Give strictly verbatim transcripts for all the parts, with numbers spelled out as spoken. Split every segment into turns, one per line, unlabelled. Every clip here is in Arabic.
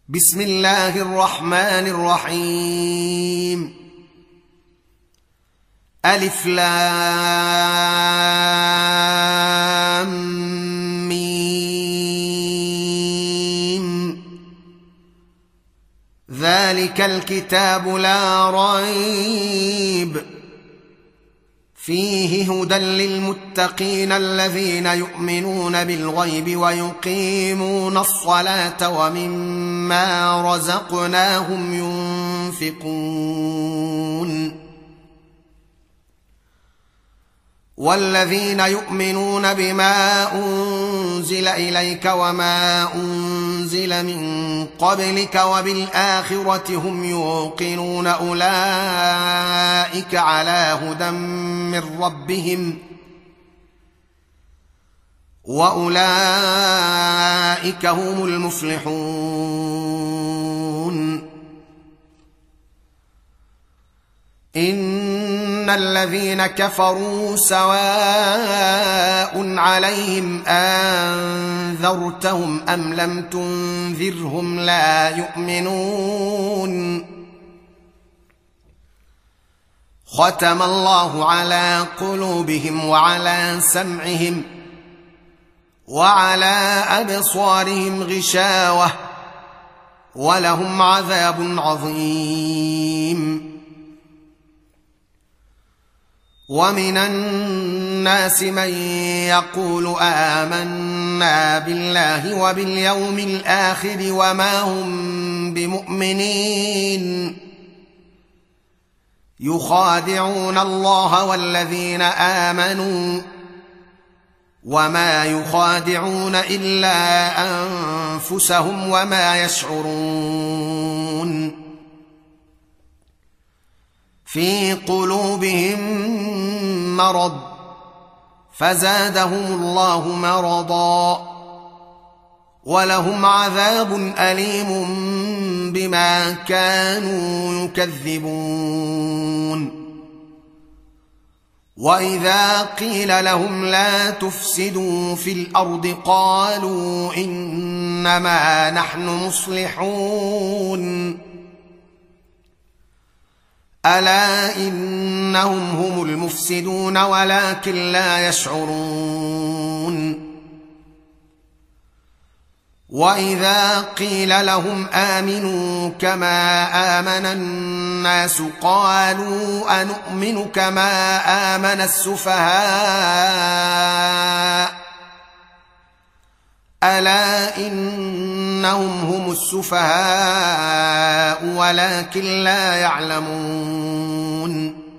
بسم الله الرحمن الرحيم. ألف لام ميم. ذلك الكتاب لا ريب فيه هدى للمتقين الذين يؤمنون بالغيب ويقيمون الصلاة ومما رزقناهم ينفقون. والذين يؤمنون بما أنزل إليك وما أنزل من قبلك وبالآخرة هم يوقنون أولئك على هدى من ربهم وأولئك هم المفلحون. إن الذين كفروا سواء عليهم أنذرتهم أم لم تنذرهم لا يؤمنون. ختم الله على قلوبهم وعلى سمعهم وعلى أبصارهم غشاوة ولهم عذاب عظيم. ومن الناس من يقول آمنا بالله وباليوم الآخر وما هم بمؤمنين يخادعون الله والذين آمنوا وما يخادعون إلا أنفسهم وما يشعرون. في قلوبهم مرض فزادهم الله مرضا ولهم عذاب أليم بما كانوا يكذبون. وإذا قيل لهم لا تفسدوا في الأرض قالوا إنما نحن مصلحون. ألا إنهم هم المفسدون ولكن لا يشعرون. وإذا قيل لهم آمنوا كما آمن الناس قالوا أنؤمن كما آمن السفهاء ألا إنهم هم السفهاء ولكن لا يعلمون.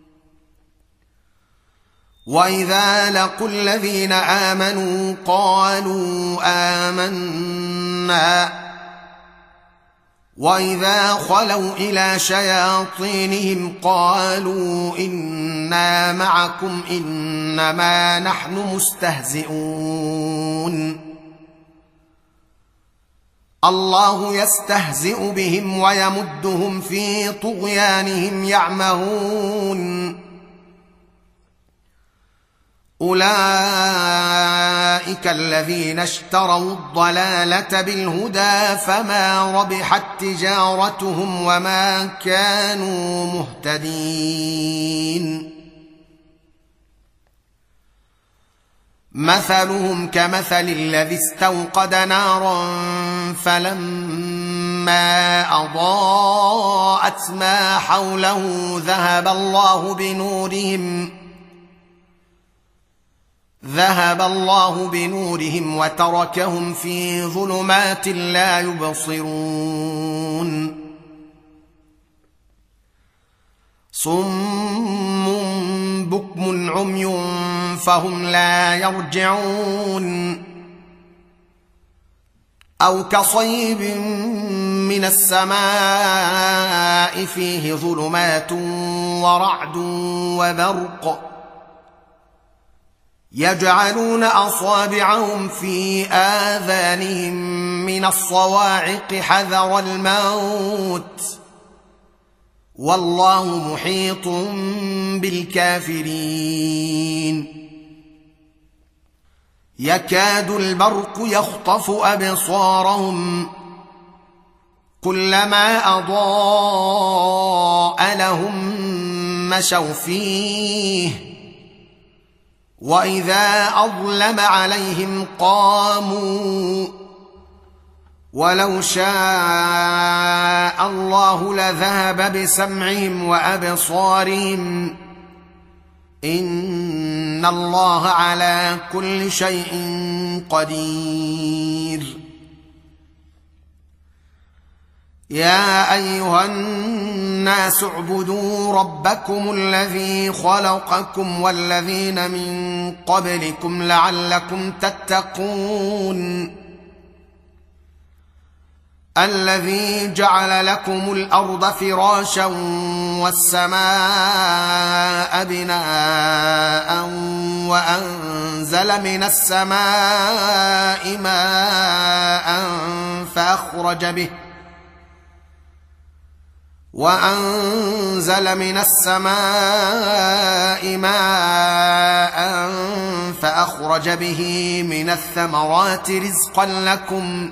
وإذا لقوا الذين آمنوا قالوا آمنا وإذا خلوا إلى شياطينهم قالوا إنا معكم إنما نحن مستهزئون. الله يستهزئ بهم ويمدهم في طغيانهم يعمهون. أولئك الذين اشتروا الضلالة بالهدى فما ربحت تجارتهم وما كانوا مهتدين. مثلهم كمثل الذي استوقد نارا فلما أضاءت ما حوله ذهب الله بنورهم ذهب الله بنورهم وتركهم في ظلمات لا يبصرون. صم بكم عمي فهم لا يرجعون. أو كصيب من السماء فيه ظلمات ورعد وبرق يجعلون أصابعهم في آذانهم من الصواعق حذر الموت والله محيط بالكافرين. يكاد البرق يخطف أبصارهم كلما أضاء لهم مشوا فيه وإذا أظلم عليهم قاموا ولو شاء الله لذهب بسمعهم وأبصارهم إن الله على كل شيء قدير. يا أيها الناس اعبدوا ربكم الذي خلقكم والذين من قبلكم لعلكم تتقون الذي جعل لكم الأرض فراشا والسماء بناء وأنزل من السماء ماء فأخرج به وأنزل من السماء ماء فأخرج به من الثمرات رزقا لكم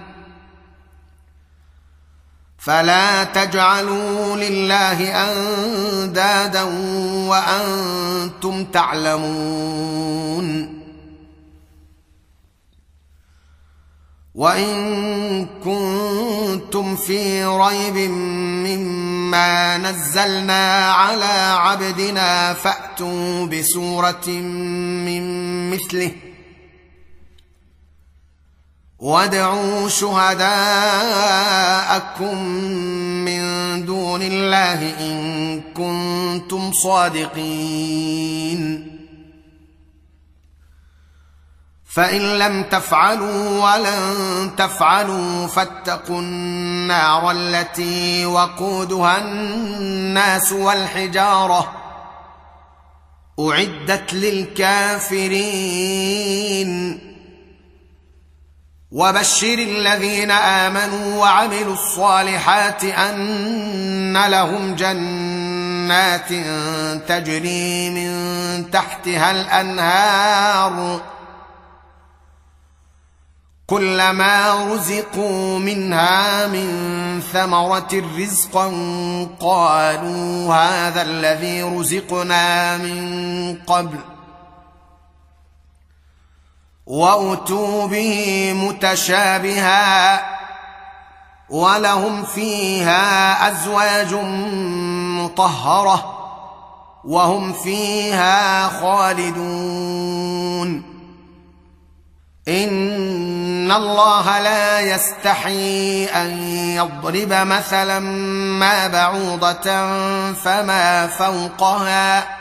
فلا تجعلوا لله أندادا وأنتم تعلمون. وإن كنتم في ريب مما نزلنا على عبدنا فأتوا بسورة من مثله وادعوا شهداءكم من دون الله إن كنتم صادقين فإن لم تفعلوا ولن تفعلوا فاتقوا النار التي وقودها الناس والحجارة أعدت للكافرين. وبشر الذين آمنوا وعملوا الصالحات أن لهم جنات تجري من تحتها الأنهار كلما رزقوا منها من ثمرة رزقا قالوا هذا الذي رزقنا من قبل وأتوا به متشابها ولهم فيها أزواج مطهرة وهم فيها خالدون. إن الله لا يستحي أن يضرب مثلا ما بعوضة فما فوقها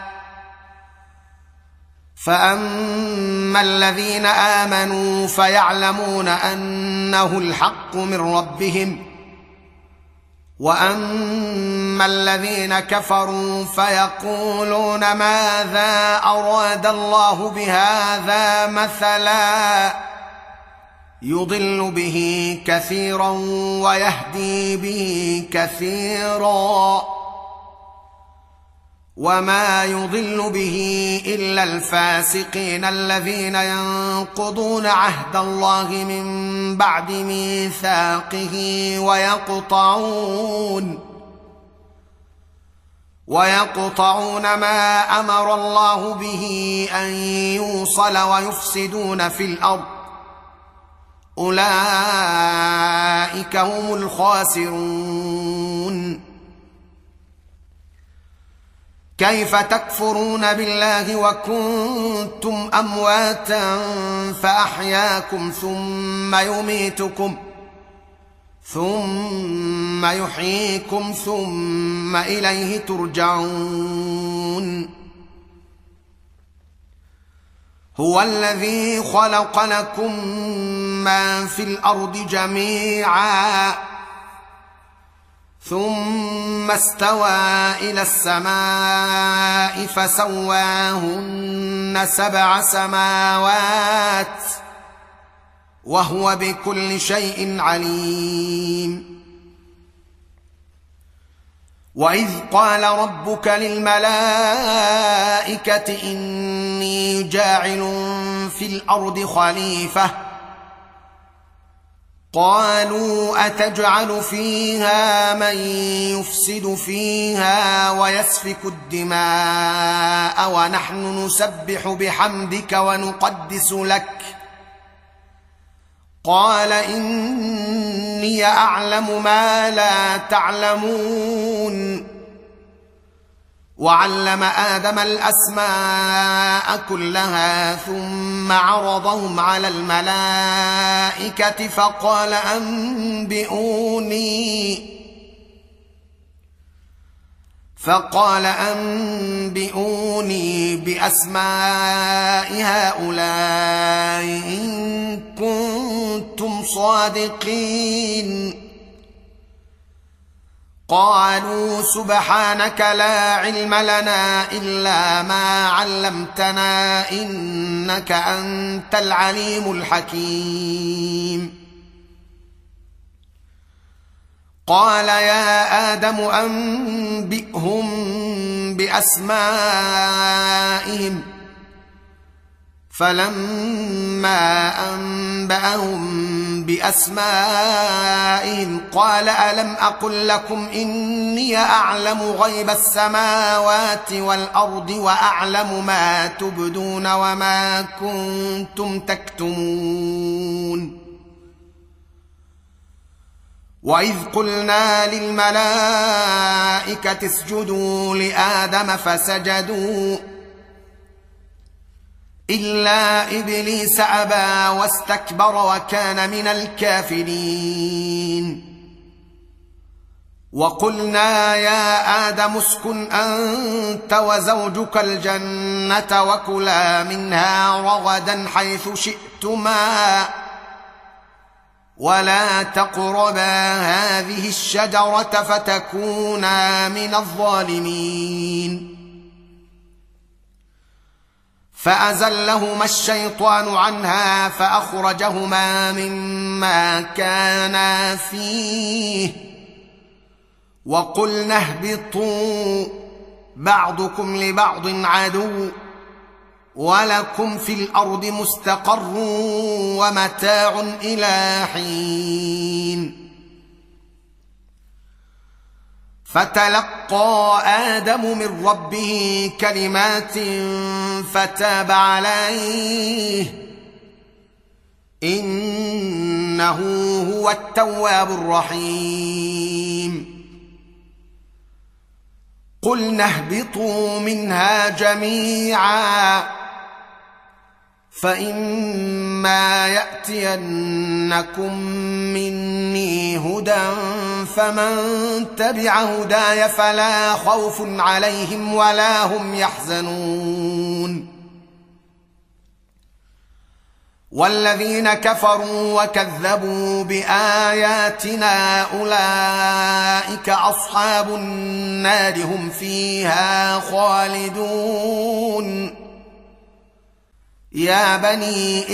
فأما الذين آمنوا فيعلمون أنه الحق من ربهم وأما الذين كفروا فيقولون ماذا أراد الله بهذا مثلا يضل به كثيرا ويهدي به كثيرا وما يضل به إلا الفاسقين الذين ينقضون عهد الله من بعد ميثاقه ويقطعون ويقطعون ما أمر الله به أن يوصل ويفسدون في الأرض أولئك هم الخاسرون. كيف تكفرون بالله وكنتم أمواتا فأحياكم ثم يميتكم ثم يحييكم ثم إليه ترجعون. هو الذي خلق لكم ما في الأرض جميعا ثم استوى إلى السماء فسواهن سبع سماوات وهو بكل شيء عليم. وإذ قال ربك للملائكة إني جاعل في الأرض خليفة قالوا أتجعل فيها من يفسد فيها ويسفك الدماء ونحن نسبح بحمدك ونقدس لك قال إني أعلم ما لا تعلمون وعلم آدم الأسماء كلها ثم عرضهم على الملائكة فقال أنبئوني فقال أنبئوني بأسماء هؤلاء إن كنتم صادقين قالوا سبحانك لا علم لنا إلا ما علمتنا إنك أنت العليم الحكيم قال يا آدم أنبئهم بأسمائهم فلما أنبأهم بأسمائهم قال ألم أقل لكم إني أعلم غيب السماوات والأرض وأعلم ما تبدون وما كنتم تكتمون وإذ قلنا للملائكة اسجدوا لآدم فسجدوا إلا إبليس أبى واستكبر وكان من الكافرين وقلنا يا آدم اسكن أنت وزوجك الجنة وكلا منها رغدا حيث شئتما ولا تقربا هذه الشجرة فتكونا من الظالمين فأزلهما الشيطان عنها فأخرجهما مما كانا فيه وقلنا اهبطوا بعضكم لبعض عدو ولكم في الأرض مستقر ومتاع إلى حين فتلقى آدم من ربه كلمات فتاب عليه إنه هو التواب الرحيم قلنا اهبطوا منها جميعا فإما يأتينكم مني هدى فمن تبع هداي فلا خوف عليهم ولا هم يحزنون والذين كفروا وكذبوا بآياتنا أولئك أصحاب النار هم فيها خالدون يا بني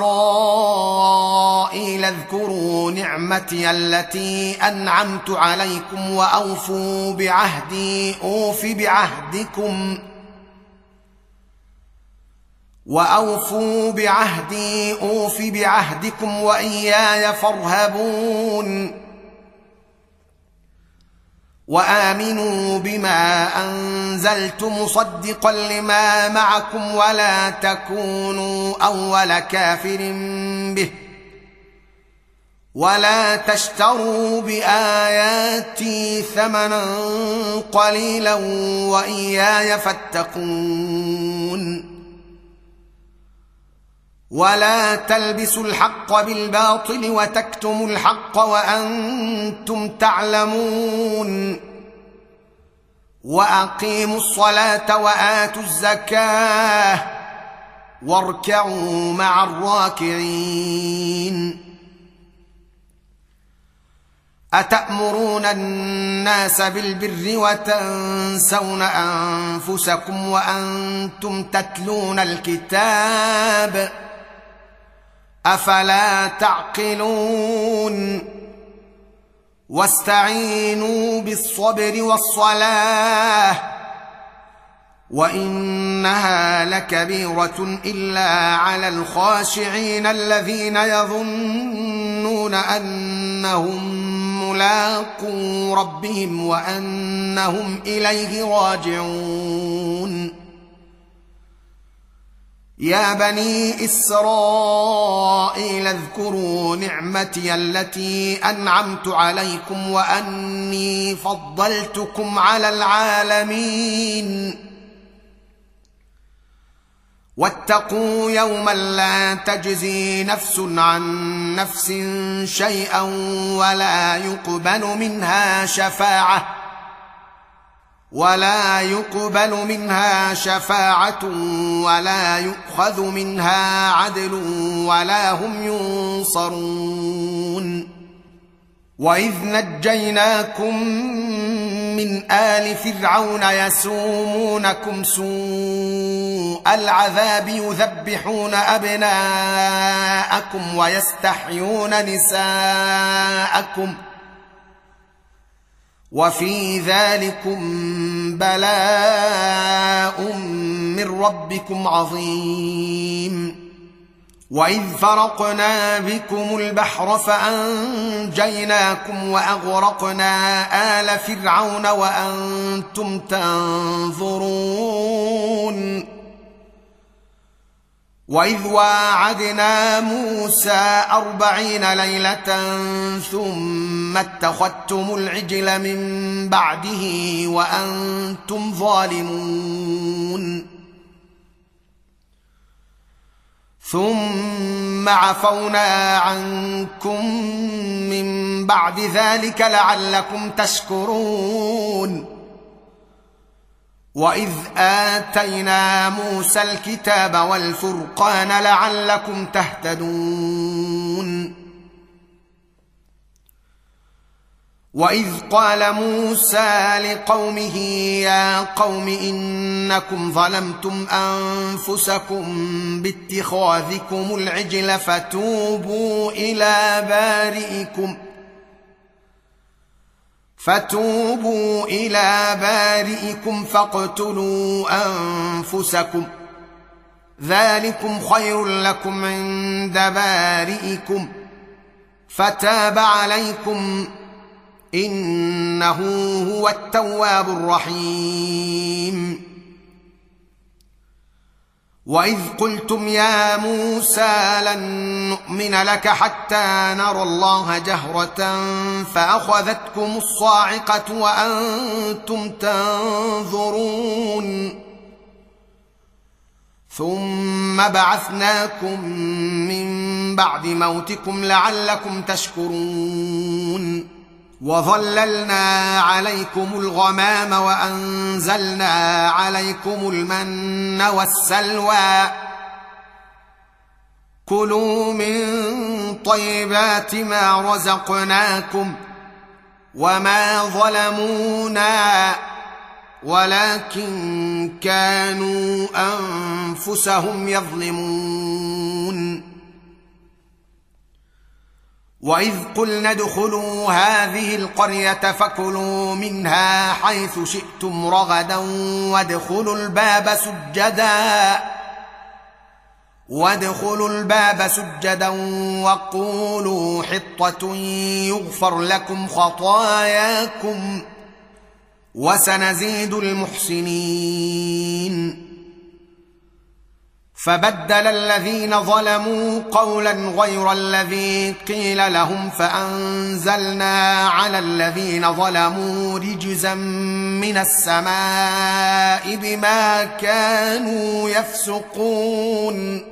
إسرائيل اذكروا نعمتي التي أنعمت عليكم وأوفوا بعهدي أوف بعهدكم وأوفوا بعهدي أوف بعهدكم وإياي فارهبون وآمنوا بما أنزلت مصدقا لما معكم ولا تكونوا أول كافر به ولا تشتروا بآياتي ثمنا قليلا وإياي فاتقون ولا تلبسوا الحق بالباطل وتكتموا الحق وأنتم تعلمون وأقيموا الصلاة وآتوا الزكاة واركعوا مع الراكعين أتأمرون الناس بالبر وتنسون أنفسكم وأنتم تتلون الكتاب أفلا تعقلون واستعينوا بالصبر والصلاة وإنها لكبيرة إلا على الخاشعين الذين يظنون يحسبون أنهم ملاقو ربهم وأنهم إليه راجعون يا بني إسرائيل اذكروا نعمتي التي أنعمت عليكم وأني فضلتكم على العالمين واتقوا يوما لا تجزي نفس عن نفس شيئا ولا يقبل منها شفاعة ولا يقبل منها شفاعة ولا يؤخذ منها عدل ولا هم ينصرون وإذ نجيناكم من آل فرعون يسومونكم سوء العذاب يذبحون أبناءكم ويستحيون نساءكم وفي ذلكم بلاء من ربكم عظيم وإذ فرقنا بكم البحر فأنجيناكم وأغرقنا آل فرعون وأنتم تنظرون وإذ واعدنا موسى أربعين ليلة ثم اتخذتم العجل من بعده وأنتم ظالمون ثم عفونا عنكم من بعد ذلك لعلكم تشكرون وإذ آتينا موسى الكتاب والفرقان لعلكم تهتدون وإذ قال موسى لقومه يا قوم إنكم ظلمتم أنفسكم باتخاذكم العجل فتوبوا إلى بارئكم فتوبوا إلى بارئكم فاقتلوا أنفسكم ذلكم خير لكم عند بارئكم فتاب عليكم إنه هو التواب الرحيم وإذ قلتم يا موسى لن نؤمن لك حتى نرى الله جهرة فأخذتكم الصاعقة وأنتم تنظرون ثم بعثناكم من بعد موتكم لعلكم تشكرون وظللنا عليكم الغمام وأنزلنا عليكم المن والسلوى كلوا من طيبات ما رزقناكم وما ظلمونا ولكن كانوا أنفسهم يظلمون وإذ قلنا ادخلوا هذه القرية فكلوا منها حيث شئتم رغدا وادخلوا الباب سجدا وادخلوا الباب سجدا وقولوا حطة يغفر لكم خطاياكم وسنزيد المحسنين فبدل الذين ظلموا قولا غير الذي قيل لهم فأنزلنا على الذين ظلموا رجزا من السماء بما كانوا يفسقون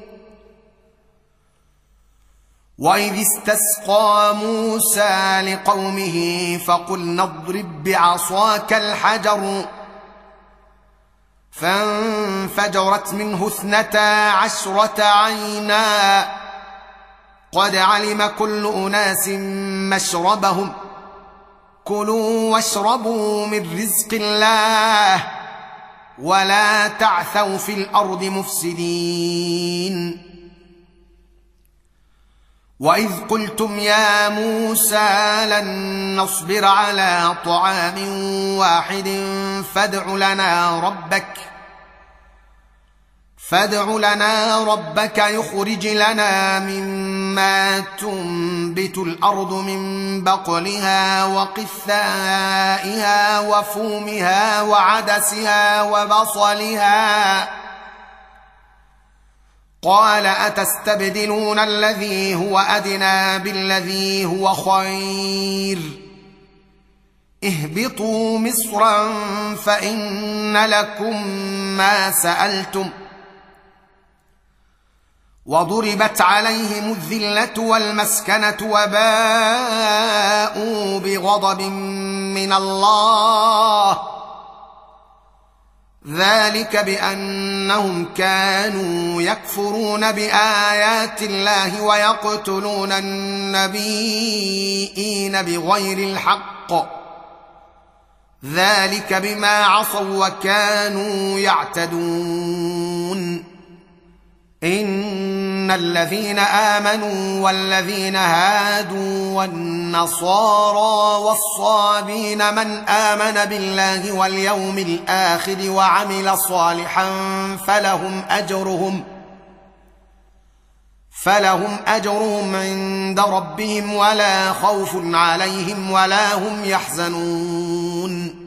وإذ استسقى موسى لقومه فقلنا اضرب بعصاك الحجر فانفجرت منه اثنتا عشرة عينا قد علم كل أناس مشربهم كلوا واشربوا من رزق الله ولا تعثوا في الأرض مفسدين وإذ قلتم يا موسى لن نصبر على طعام واحد فادع لنا ربك فادع لنا ربك يخرج لنا مما تنبت الأرض من بقلها وقثائها وفومها وعدسها وبصلها قال أتستبدلون الذي هو أدنى بالذي هو خير اهبطوا مصرا فإن لكم ما سألتم وضربت عليهم الذلة والمسكنة وباءوا بغضب من الله ذلك بأنهم كانوا يكفرون بآيات الله ويقتلون النبيين بغير الحق ذلك بما عصوا وكانوا يعتدون إن الذين آمنوا والذين هادوا والنصارى والصابين من آمن بالله واليوم الآخر وعمل صالحا فلهم أجرهم فلهم أجرهم عند ربهم ولا خوف عليهم ولا هم يحزنون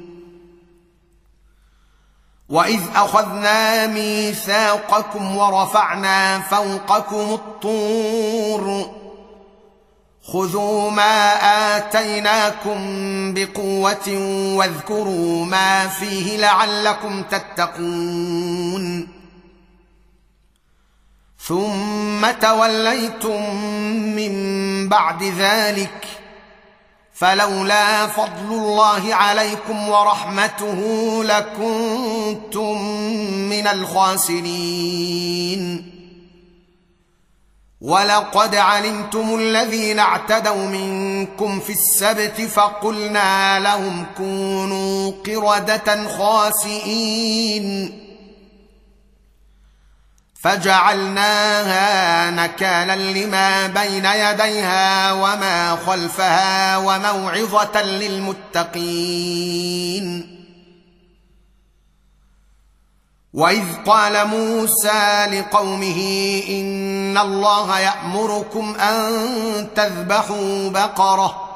وإذ أخذنا ميثاقكم ورفعنا فوقكم الطور خذوا ما آتيناكم بقوة واذكروا ما فيه لعلكم تتقون ثم توليتم من بعد ذلك فلولا فضل الله عليكم ورحمته لكنتم من الخاسرين ولقد علمتم الذين اعتدوا منكم في السبت فقلنا لهم كونوا قردة خاسئين فجعلناها نكالا لما بين يديها وما خلفها وموعظة للمتقين وإذ قال موسى لقومه إن الله يأمركم أن تذبحوا بقرة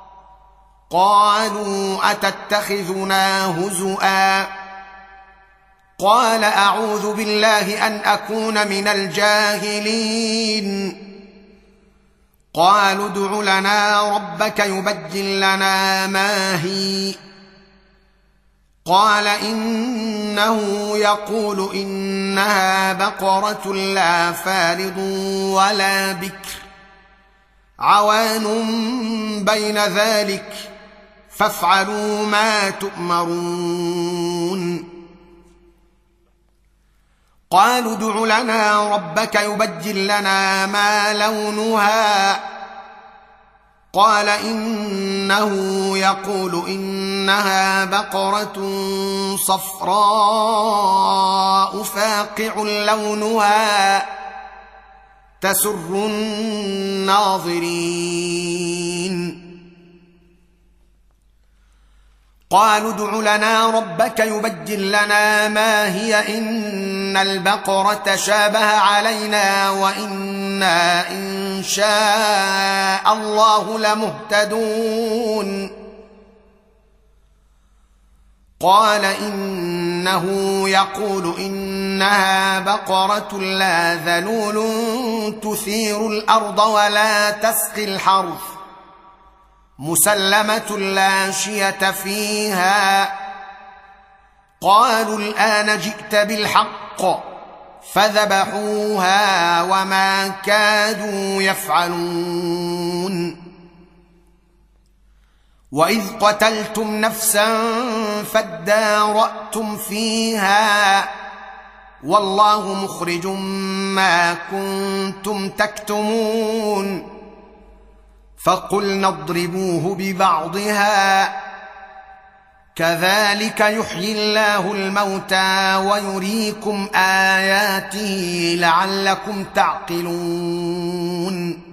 قالوا أتتخذنا هزؤا قال أعوذ بالله أن أكون من الجاهلين قالوا ادع لنا ربك يبين لنا ما هي قال إنه يقول إنها بقرة لا فارض ولا بكر عوان بين ذلك فافعلوا ما تؤمرون قالوا ادع لنا ربك يبين لنا ما لونها قال إنه يقول إنها بقرة صفراء فاقع لونها تسر الناظرين قالوا ادع لنا ربك يبين لنا ما هي إن البقرة شابه علينا وإنا إن شاء الله لمهتدون قال إنه يقول إنها بقرة لا ذلول تثير الأرض ولا تسقي الحرث مسلمة لا شية فيها قالوا الآن جئت بالحق فذبحوها وما كادوا يفعلون وإذ قتلتم نفسا فادارأتم فيها والله مخرج ما كنتم تكتمون فقلنا اضربوه ببعضها كذلك يحيي الله الموتى ويريكم آياته لعلكم تعقلون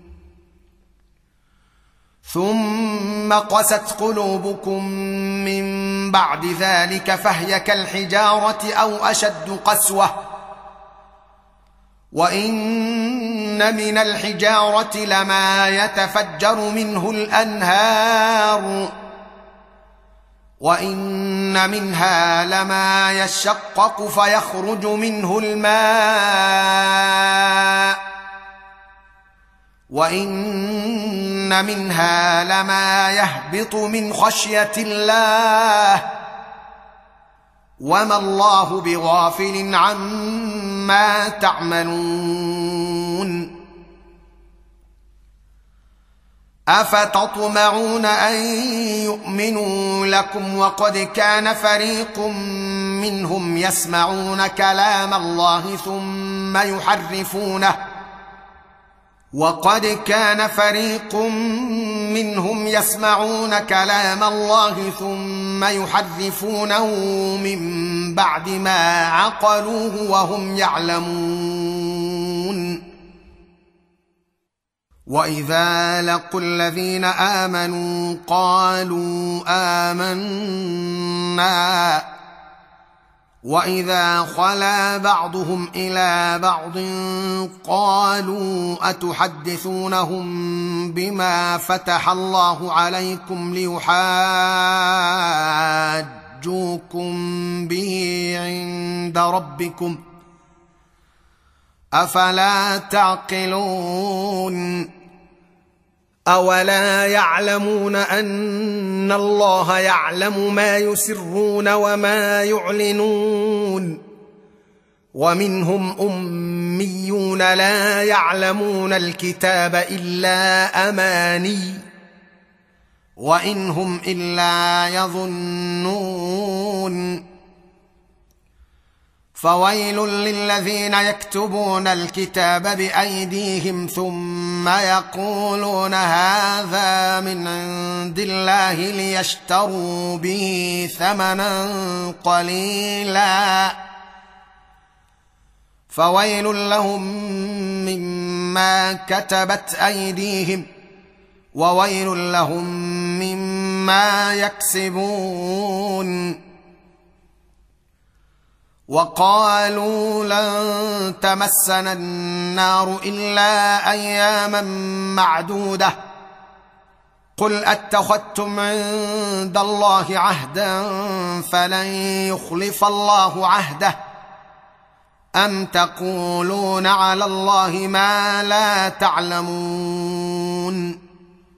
ثم قست قلوبكم من بعد ذلك فهي كالحجارة أو أشد قسوة وإن من الحجارة لما يتفجر منه الأنهار وإن منها لما يشقق فيخرج منه الماء وإن منها لما يهبط من خشية الله وما الله بغافل عما تعملون أفتطمعون أن يؤمنوا لكم وقد كان فريق منهم يسمعون كلام الله ثم يحرفونه وقد كان فريق منهم يسمعون كلام الله ثم يحرفونه من بعد ما عقلوه وهم يعلمون وإذا لقوا الذين آمنوا قالوا آمنا وإذا خلا بعضهم إلى بعض قالوا أتحدثونهم بما فتح الله عليكم ليحاجوكم به عند ربكم أفلا تعقلون أولا يعلمون أن الله يعلم ما يسرون وما يعلنون ومنهم أميون لا يعلمون الكتاب إلا أماني وإن هم إلا يظنون فويل للذين يكتبون الكتاب بأيديهم ثم يقولون هذا من عند الله ليشتروا به ثمنا قليلا فويل لهم مما كتبت أيديهم وويل لهم مما يكسبون وقالوا لن تمسنا النار إلا أياما معدودة قل أتخذتم عند الله عهدا فلن يخلف الله عهده أم تقولون على الله ما لا تعلمون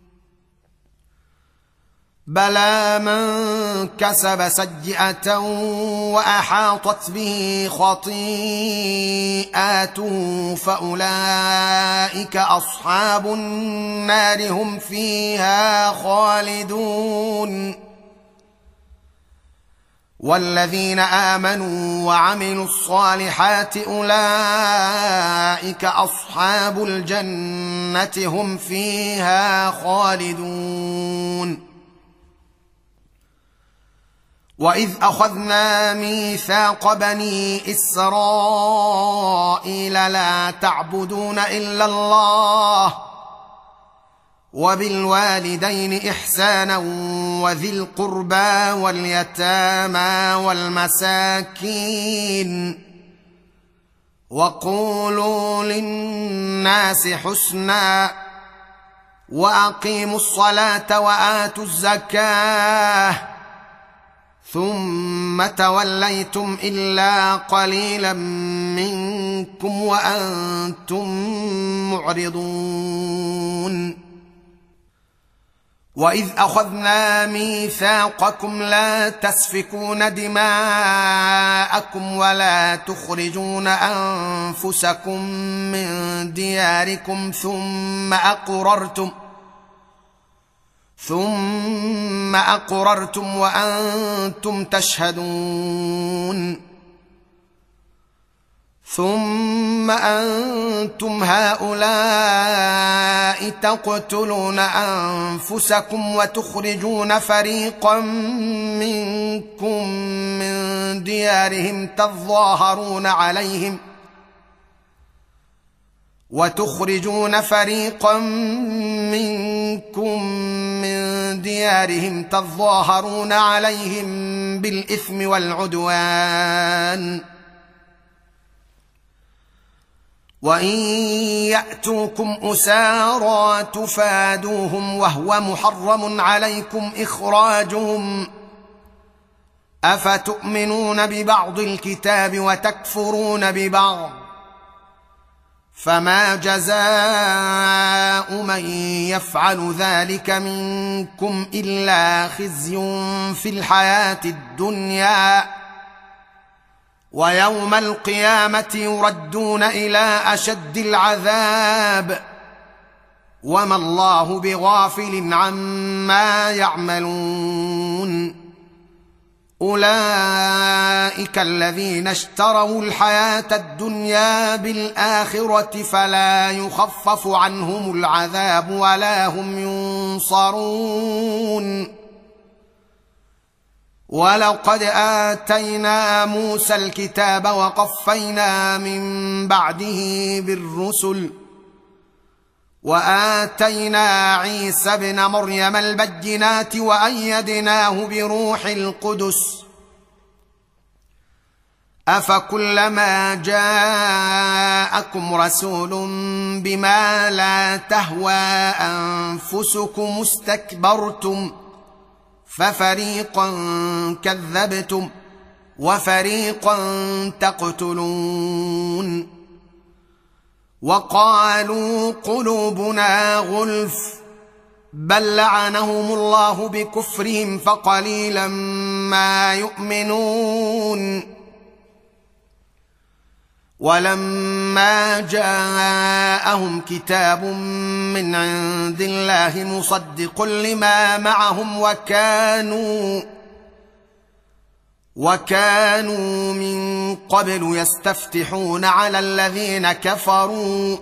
بلى من كسب سيئة وأحاطت به خطيئاته فأولئك أصحاب النار هم فيها خالدون والذين آمنوا وعملوا الصالحات أولئك أصحاب الجنة هم فيها خالدون وإذ أخذنا ميثاق بني إسرائيل لا تعبدون إلا الله وبالوالدين إحسانا وذي القربى واليتامى والمساكين وقولوا للناس حسنا وأقيموا الصلاة وآتوا الزكاة ثم توليتم إلا قليلا منكم وأنتم معرضون وإذ أخذنا ميثاقكم لا تسفكون دماءكم ولا تخرجون أنفسكم من دياركم ثم أقررتم ثم أقررتم وأنتم تشهدون ثم أنتم هؤلاء تقتلون أنفسكم وتخرجون فريقا منكم من ديارهم تظاهرون عليهم وتخرجون فريقا منكم من ديارهم تظاهرون عليهم بالإثم والعدوان وإن يأتوكم أسارى تفادوهم وهو محرم عليكم إخراجهم أفتؤمنون ببعض الكتاب وتكفرون ببعض فما جزاء من يفعل ذلك منكم إلا خزي في الحياة الدنيا ويوم القيامة يردون إلى أشد العذاب وما الله بغافل عما يعملون أولئك الذين اشتروا الحياة الدنيا بالآخرة فلا يخفف عنهم العذاب ولا هم ينصرون ولقد آتينا موسى الكتاب وقفينا من بعده بالرسل وآتينا عيسى ابن مريم البينات وأيدناه بروح القدس أفكلما جاءكم رسول بما لا تهوى أنفسكم استكبرتم ففريقا كذبتم وفريقا تقتلون وقالوا قلوبنا غلف بل لعنهم الله بكفرهم فقليلا ما يؤمنون ولما جاءهم كتاب من عند الله مصدق لما معهم وكانوا وكانوا من قبل يستفتحون على الذين كفروا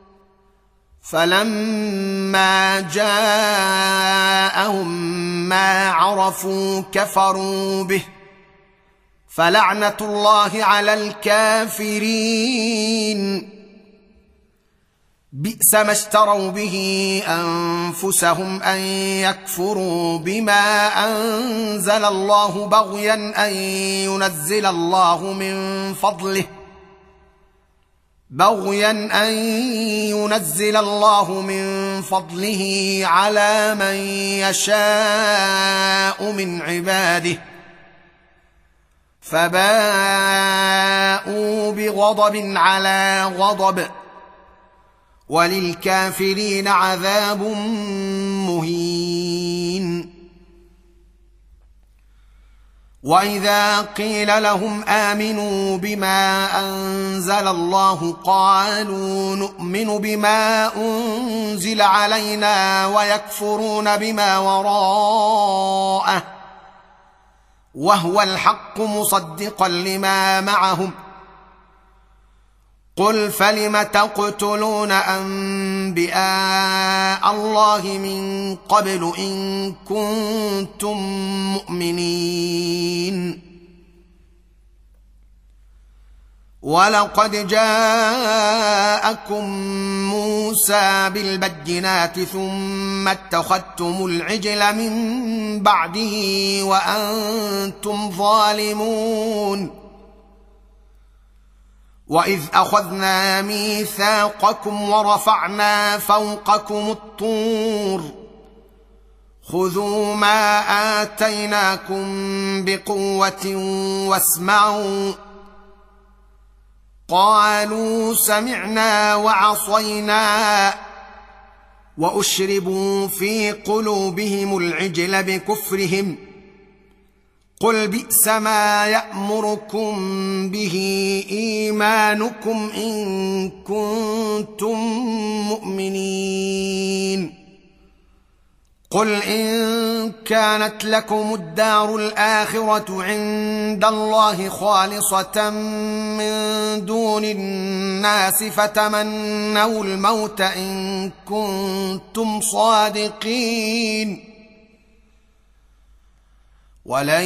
فلما جاءهم ما عرفوا كفروا به فلعنة الله على الكافرين بئس ما اشتروا به أنفسهم أن يكفروا بما أنزل الله بغيا أن ينزل الله من فضله بغيا أن ينزل الله من فضله على من يشاء من عباده فباءوا بغضب على غضب وللكافرين عذاب مهين وإذا قيل لهم آمنوا بما أنزل الله قالوا نؤمن بما أنزل علينا ويكفرون بما وراءه وهو الحق مصدقا لما معهم قل فلم تقتلون أنبياء الله من قبل إن كنتم مؤمنين ولقد جاءكم موسى بالبينات ثم اتخذتم العجل من بعده وأنتم ظالمون وإذ أخذنا ميثاقكم ورفعنا فوقكم الطور خذوا ما آتيناكم بقوة واسمعوا قالوا سمعنا وعصينا وأشربوا في قلوبهم العجل بكفرهم قل بئس ما يأمركم به إيمانكم إن كنتم مؤمنين قل إن كانت لكم الدار الآخرة عند الله خالصة من دون الناس فتمنوا الموت إن كنتم صادقين ولن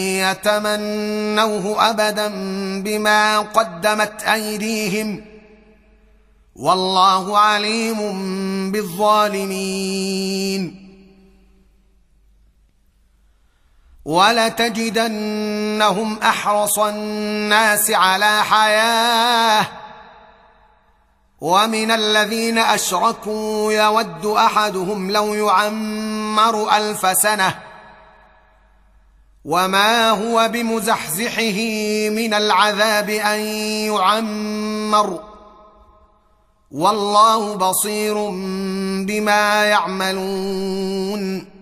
يتمنوه أبدا بما قدمت أيديهم والله عليم بالظالمين ولتجدنهم أحرص الناس على حياة ومن الذين أشركوا يود أحدهم لو يعمر ألف سنة وما هو بمزحزحه من العذاب أن يعمر والله بصير بما يعملون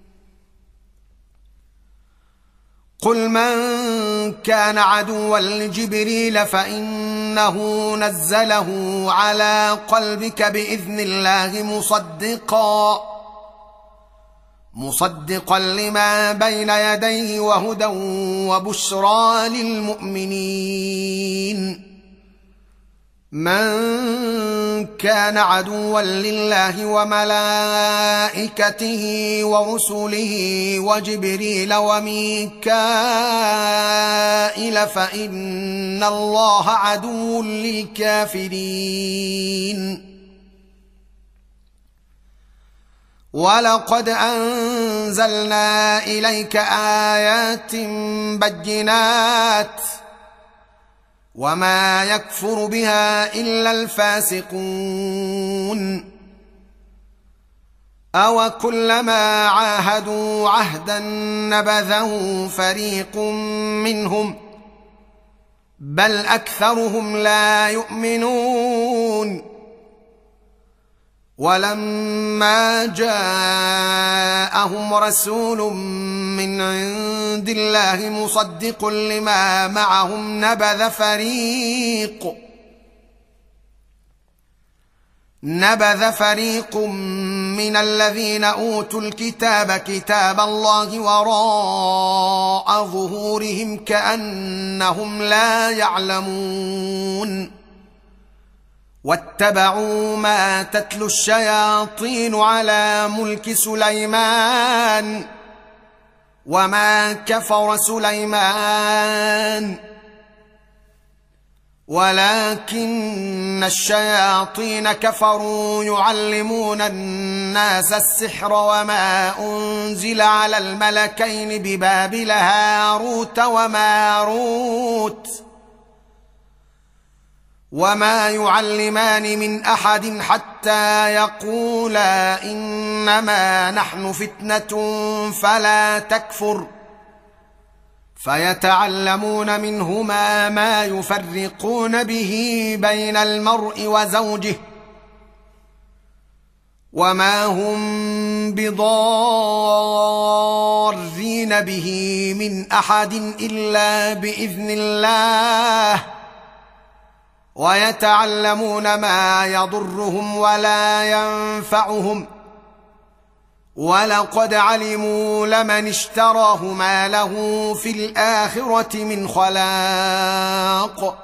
قل من كان عدوا لجبريل فإنه نزله على قلبك بإذن الله مصدقا مصدقا لما بين يديه وهدى وبشرى للمؤمنين من كان عدوا لله وملائكته ورسله وجبريل وميكائيل فإن الله عدو للكافرين ولقد أنزلنا إليك آيات بينات وما يكفر بها إلا الفاسقون أو كلما عاهدوا عهدا نبذه فريق منهم بل أكثرهم لا يؤمنون ولما جاءهم رسول من عند الله مصدق لما معهم نبذ فريق نبذ فريق من الذين أوتوا الكتاب كتاب الله وراء ظهورهم كأنهم لا يعلمون واتبعوا ما تتلو الشياطين على ملك سليمان وما كفر سليمان ولكن الشياطين كفروا يعلمون الناس السحر وما أنزل على الملكين ببابل هاروت وماروت وما يعلمان من أحد حتى يقولا إنما نحن فتنة فلا تكفر فيتعلمون منهما ما يفرقون به بين المرء وزوجه وما هم بضارين به من أحد إلا بإذن الله ويتعلمون ما يضرهم ولا ينفعهم ولقد علموا لمن اشتراه ما له في الآخرة من خلاق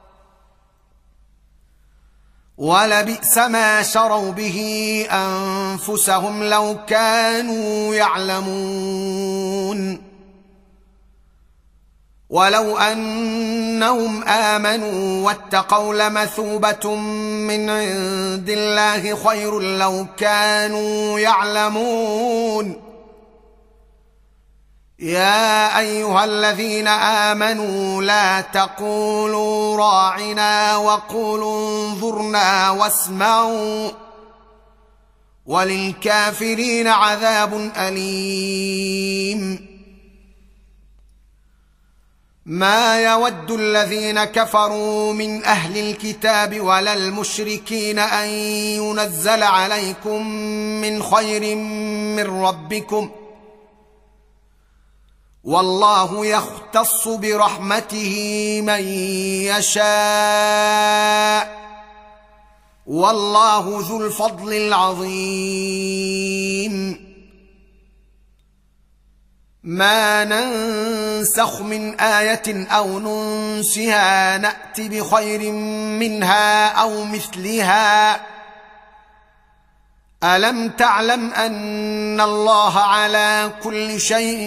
ولبئس ما شروا به أنفسهم لو كانوا يعلمون ولو أنهم آمنوا واتقوا لمثوبة من عند الله خير لو كانوا يعلمون يا أيها الذين آمنوا لا تقولوا راعنا وقولوا انظرنا واسمعوا وللكافرين عذاب أليم ما يود الذين كفروا من أهل الكتاب ولا المشركين أن ينزل عليكم من خير من ربكم والله يختص برحمته من يشاء والله ذو الفضل العظيم ما ننسخ من آية أو ننسها نأت بخير منها أو مثلها ألم تعلم أن الله على كل شيء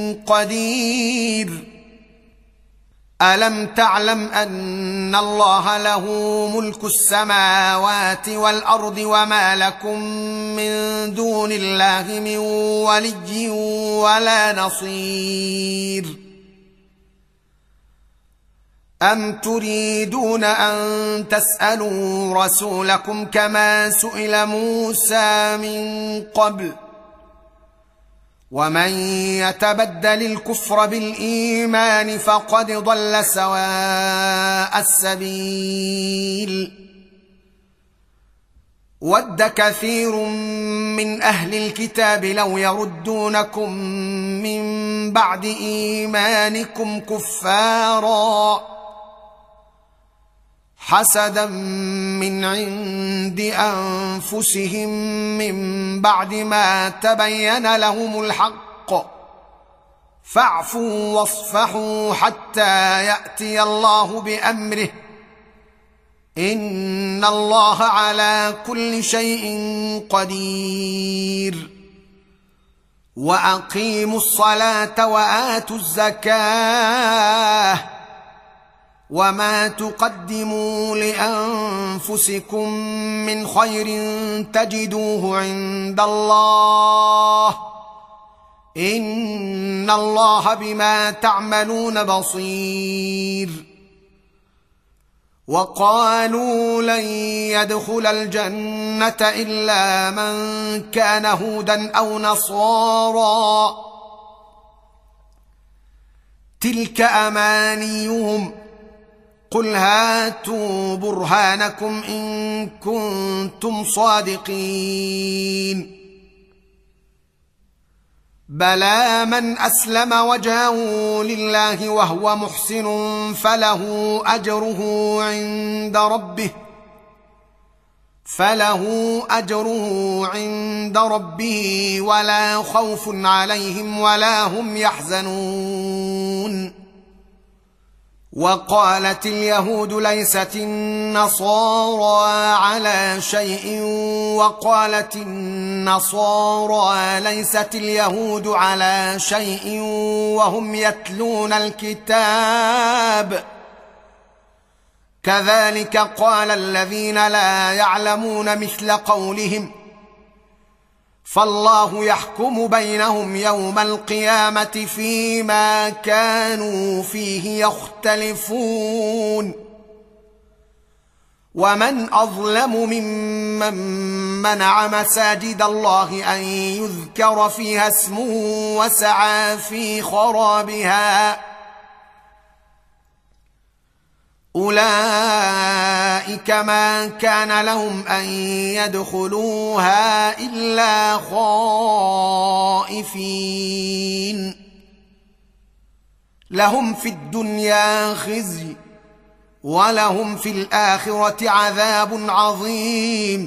قدير ألم تعلم أن الله له ملك السماوات والأرض وما لكم من دون الله من ولي ولا نصير أم تريدون أن تسألوا رسولكم كما سئل موسى من قبل ومن يتبدل الكفر بالإيمان فقد ضل سواء السبيل ود كثير من أهل الكتاب لو يردونكم من بعد إيمانكم كفارا حسدا من عند أنفسهم من بعد ما تبين لهم الحق فاعفوا واصفحوا حتى يأتي الله بأمره إن الله على كل شيء قدير وأقيموا الصلاة وآتوا الزكاة وما تقدموا لأنفسكم من خير تجدوه عند الله إن الله بما تعملون بصير وقالوا لن يدخل الجنة إلا من كان هودا أو نصارى تلك أمانيهم قل هاتوا برهانكم إن كنتم صادقين بلى من أسلم وجهه لله وهو محسن فله أجره عند ربه فله أجره عند ربه ولا خوف عليهم ولا هم يحزنون وقالت اليهود ليست النصارى على شيء وقالت النصارى ليست اليهود على شيء وهم يتلون الكتاب كذلك قال الذين لا يعلمون مثل قولهم فالله يحكم بينهم يوم القيامة فيما كانوا فيه يختلفون ومن أظلم ممن منع مساجد الله أن يذكر فيها اسمه وسعى في خرابها أولئك ما كان لهم أن يدخلوها إلا خائفين لهم في الدنيا خزي ولهم في الآخرة عذاب عظيم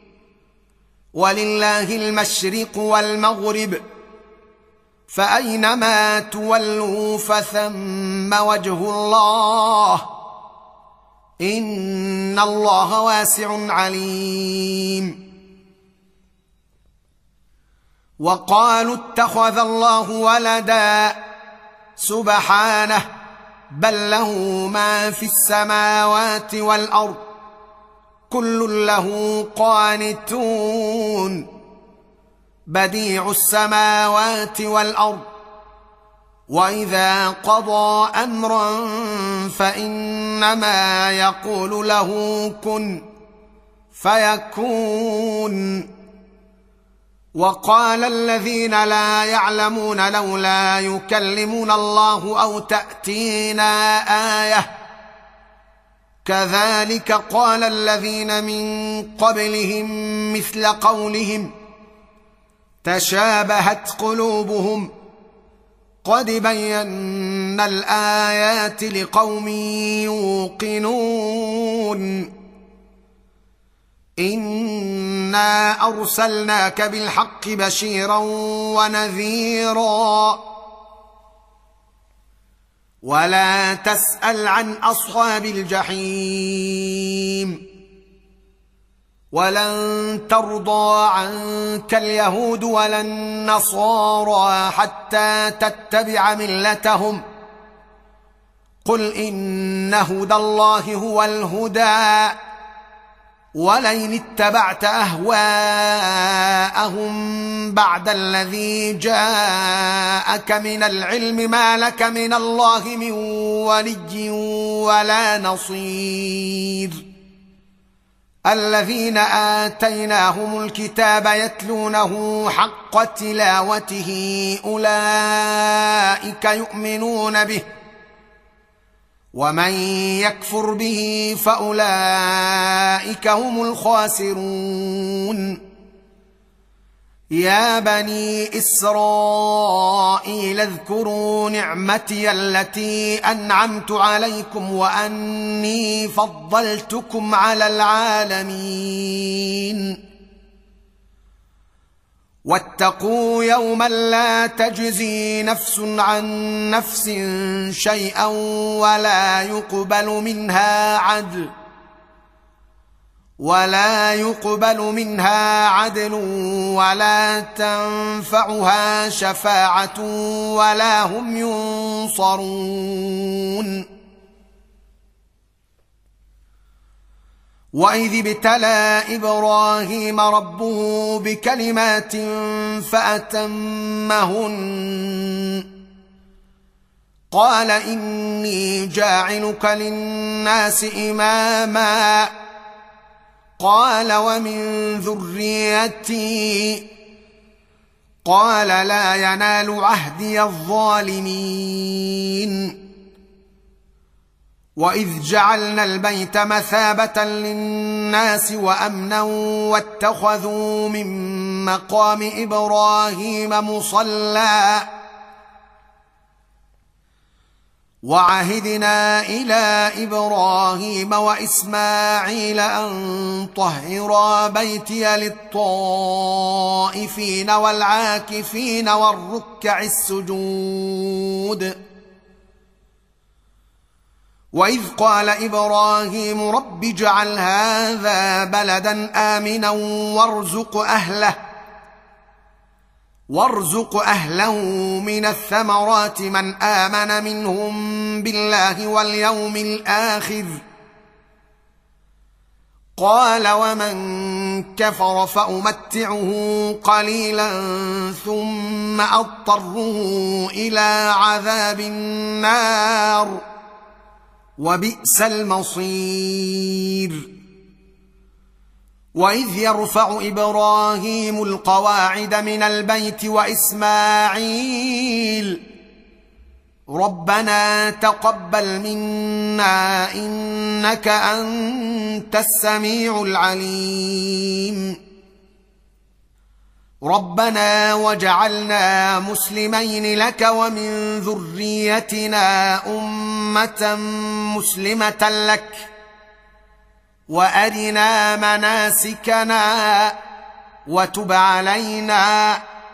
ولله المشرق والمغرب فأينما تولوا فثم وجه الله إن الله واسع عليم وقالوا اتخذ الله ولدا سبحانه بل له ما في السماوات والأرض كل له قانتون بديع السماوات والأرض وإذا قضى أمرا فإنما يقول له كن فيكون وقال الذين لا يعلمون لولا يكلمنا الله أو تأتينا آية كذلك قال الذين من قبلهم مثل قولهم تشابهت قلوبهم قد بينا الآيات لقوم يوقنون إنا أرسلناك بالحق بشيرا ونذيرا ولا تسأل عن أصحاب الجحيم ولن ترضى عنك اليهود ولا النصارى حتى تتبع ملتهم قل إن هدى الله هو الهدى ولئن اتبعت أهواءهم بعد الذي جاءك من العلم ما لك من الله من ولي ولا نصير. الذين آتيناهم الكتاب يتلونه حق تلاوته أولئك يؤمنون به، ومن يكفر به فأولئك هم الخاسرون. يا بني إسرائيل اذكروا نعمتي التي أنعمت عليكم وأني فضلتكم على العالمين. واتقوا يوما لا تجزي نفس عن نفس شيئا ولا يقبل منها عدل ولا يقبل منها عدل ولا تنفعها شفاعة ولا هم ينصرون. وإذ ابتلى إبراهيم ربه بكلمات فأتمهن قال إني جاعلك للناس إماما قال ومن ذريتي قال لا ينال عهدي الظالمين. وإذ جعلنا البيت مثابة للناس وأمنا واتخذوا من مقام إبراهيم مصلى وعهدنا إلى إبراهيم وإسماعيل أن طهرا بيتي للطائفين والعاكفين والركع السجود. وإذ قال إبراهيم رب اجعل هذا بلدا آمنا وارزق أهله وارزق أهله من الثمرات من آمن منهم بالله واليوم الآخر قال ومن كفر فأمتعه قليلا ثم أضطره إلى عذاب النار وبئس المصير. وإذ يرفع إبراهيم القواعد من البيت وإسماعيل ربنا تقبل منا إنك أنت السميع العليم ربنا وجعلنا مسلمين لك ومن ذريتنا أمة مسلمة لك وأرنا مناسكنا وتب علينا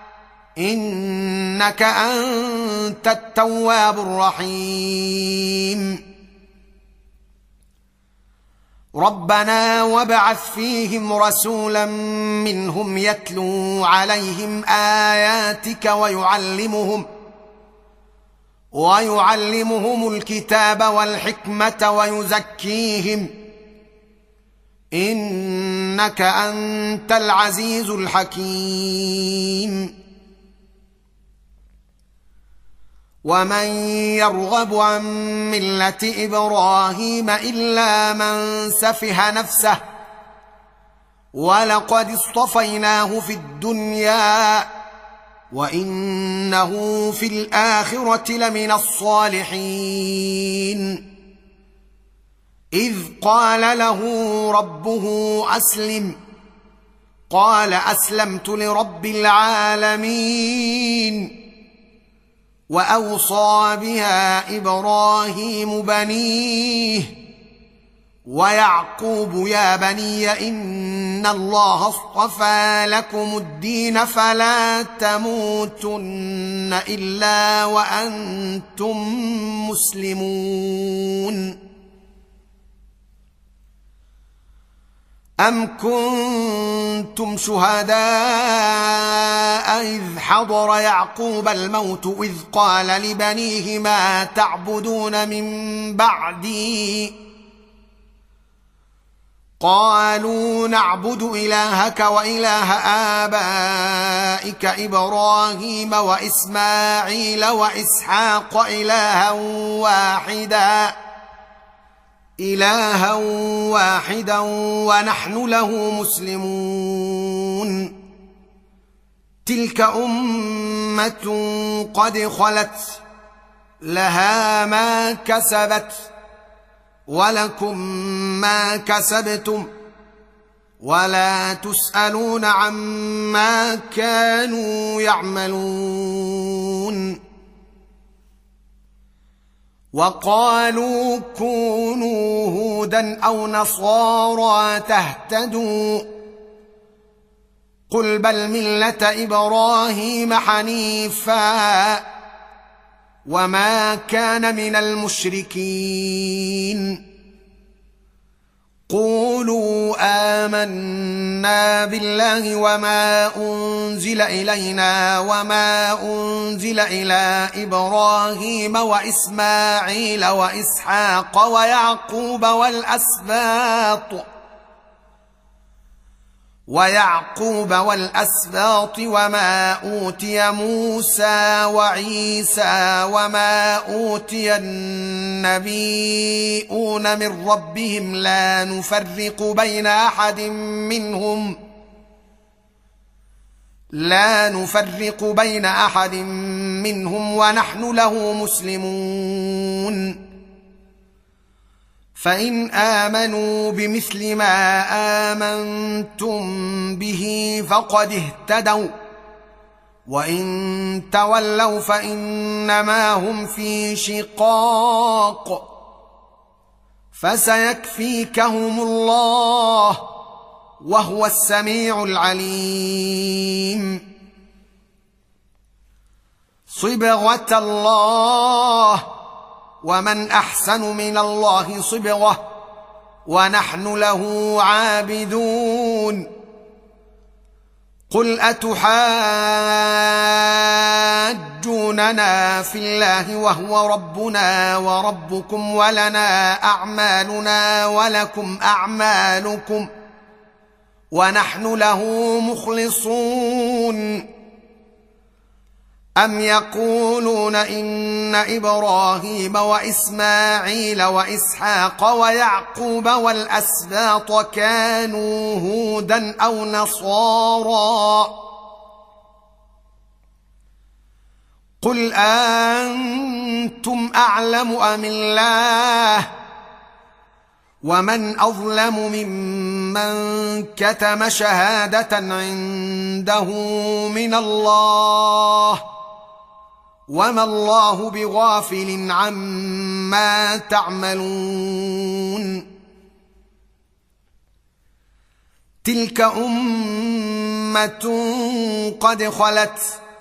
إنك أنت التواب الرحيم. ربنا وابعث فيهم رسولا منهم يتلو عليهم آياتك ويعلمهم ويعلمهم الكتاب والحكمة ويزكيهم إنك أنت العزيز الحكيم. ومن يرغب عن ملة إبراهيم إلا من سفه نفسه ولقد اصطفيناه في الدنيا وإنه في الآخرة لمن الصالحين. إذ قال له ربه أسلم قال أسلمت لرب العالمين. وأوصى بها إبراهيم بنيه ويعقوب يا بني إن الله اصطفى لكم الدين فلا تموتن إلا وأنتم مسلمون. أم كنتم شهداء إذ حضر يعقوب الموت إذ قال لبنيه ما تعبدون من بعدي قالوا نعبد إلهك وإله آبائك إبراهيم وإسماعيل وإسحاق إلها واحدا إلها واحدا ونحن له مسلمون. تلك أمة قد خلت لها ما كسبت ولكم ما كسبتم ولا تسألون عما كانوا يعملون. وقالوا كونوا هودا أو نصارى تهتدوا قل بل ملة إبراهيم حنيفا وما كان من المشركين. قولوا آمنا بالله وما أنزل إلينا وما أنزل إلى إبراهيم وإسماعيل وإسحاق ويعقوب والأسباط ويعقوب والأسباط وما أوتي موسى وعيسى وما أوتي النبيون من ربهم لا نفرق بين أحد منهم لا نفرق بين أحد منهم ونحن له مسلمون. فإن آمنوا بمثل ما آمنتم به فقد اهتدوا وإن تولوا فإنما هم في شقاق فسيكفيكهم الله وهو السميع العليم. صبغة الله ومن أحسن من الله صبغة ونحن له عابدون. قل أتحاجوننا في الله وهو ربنا وربكم ولنا أعمالنا ولكم أعمالكم ونحن له مخلصون. أم يقولون إن إبراهيم وإسماعيل وإسحاق ويعقوب والأسباط كانوا هودا أو نصارى قل أنتم أعلم أم الله ومن أظلم ممن كتم شهادة عنده من الله وما الله بغافل عما تعملون. تلك أمة قد خلت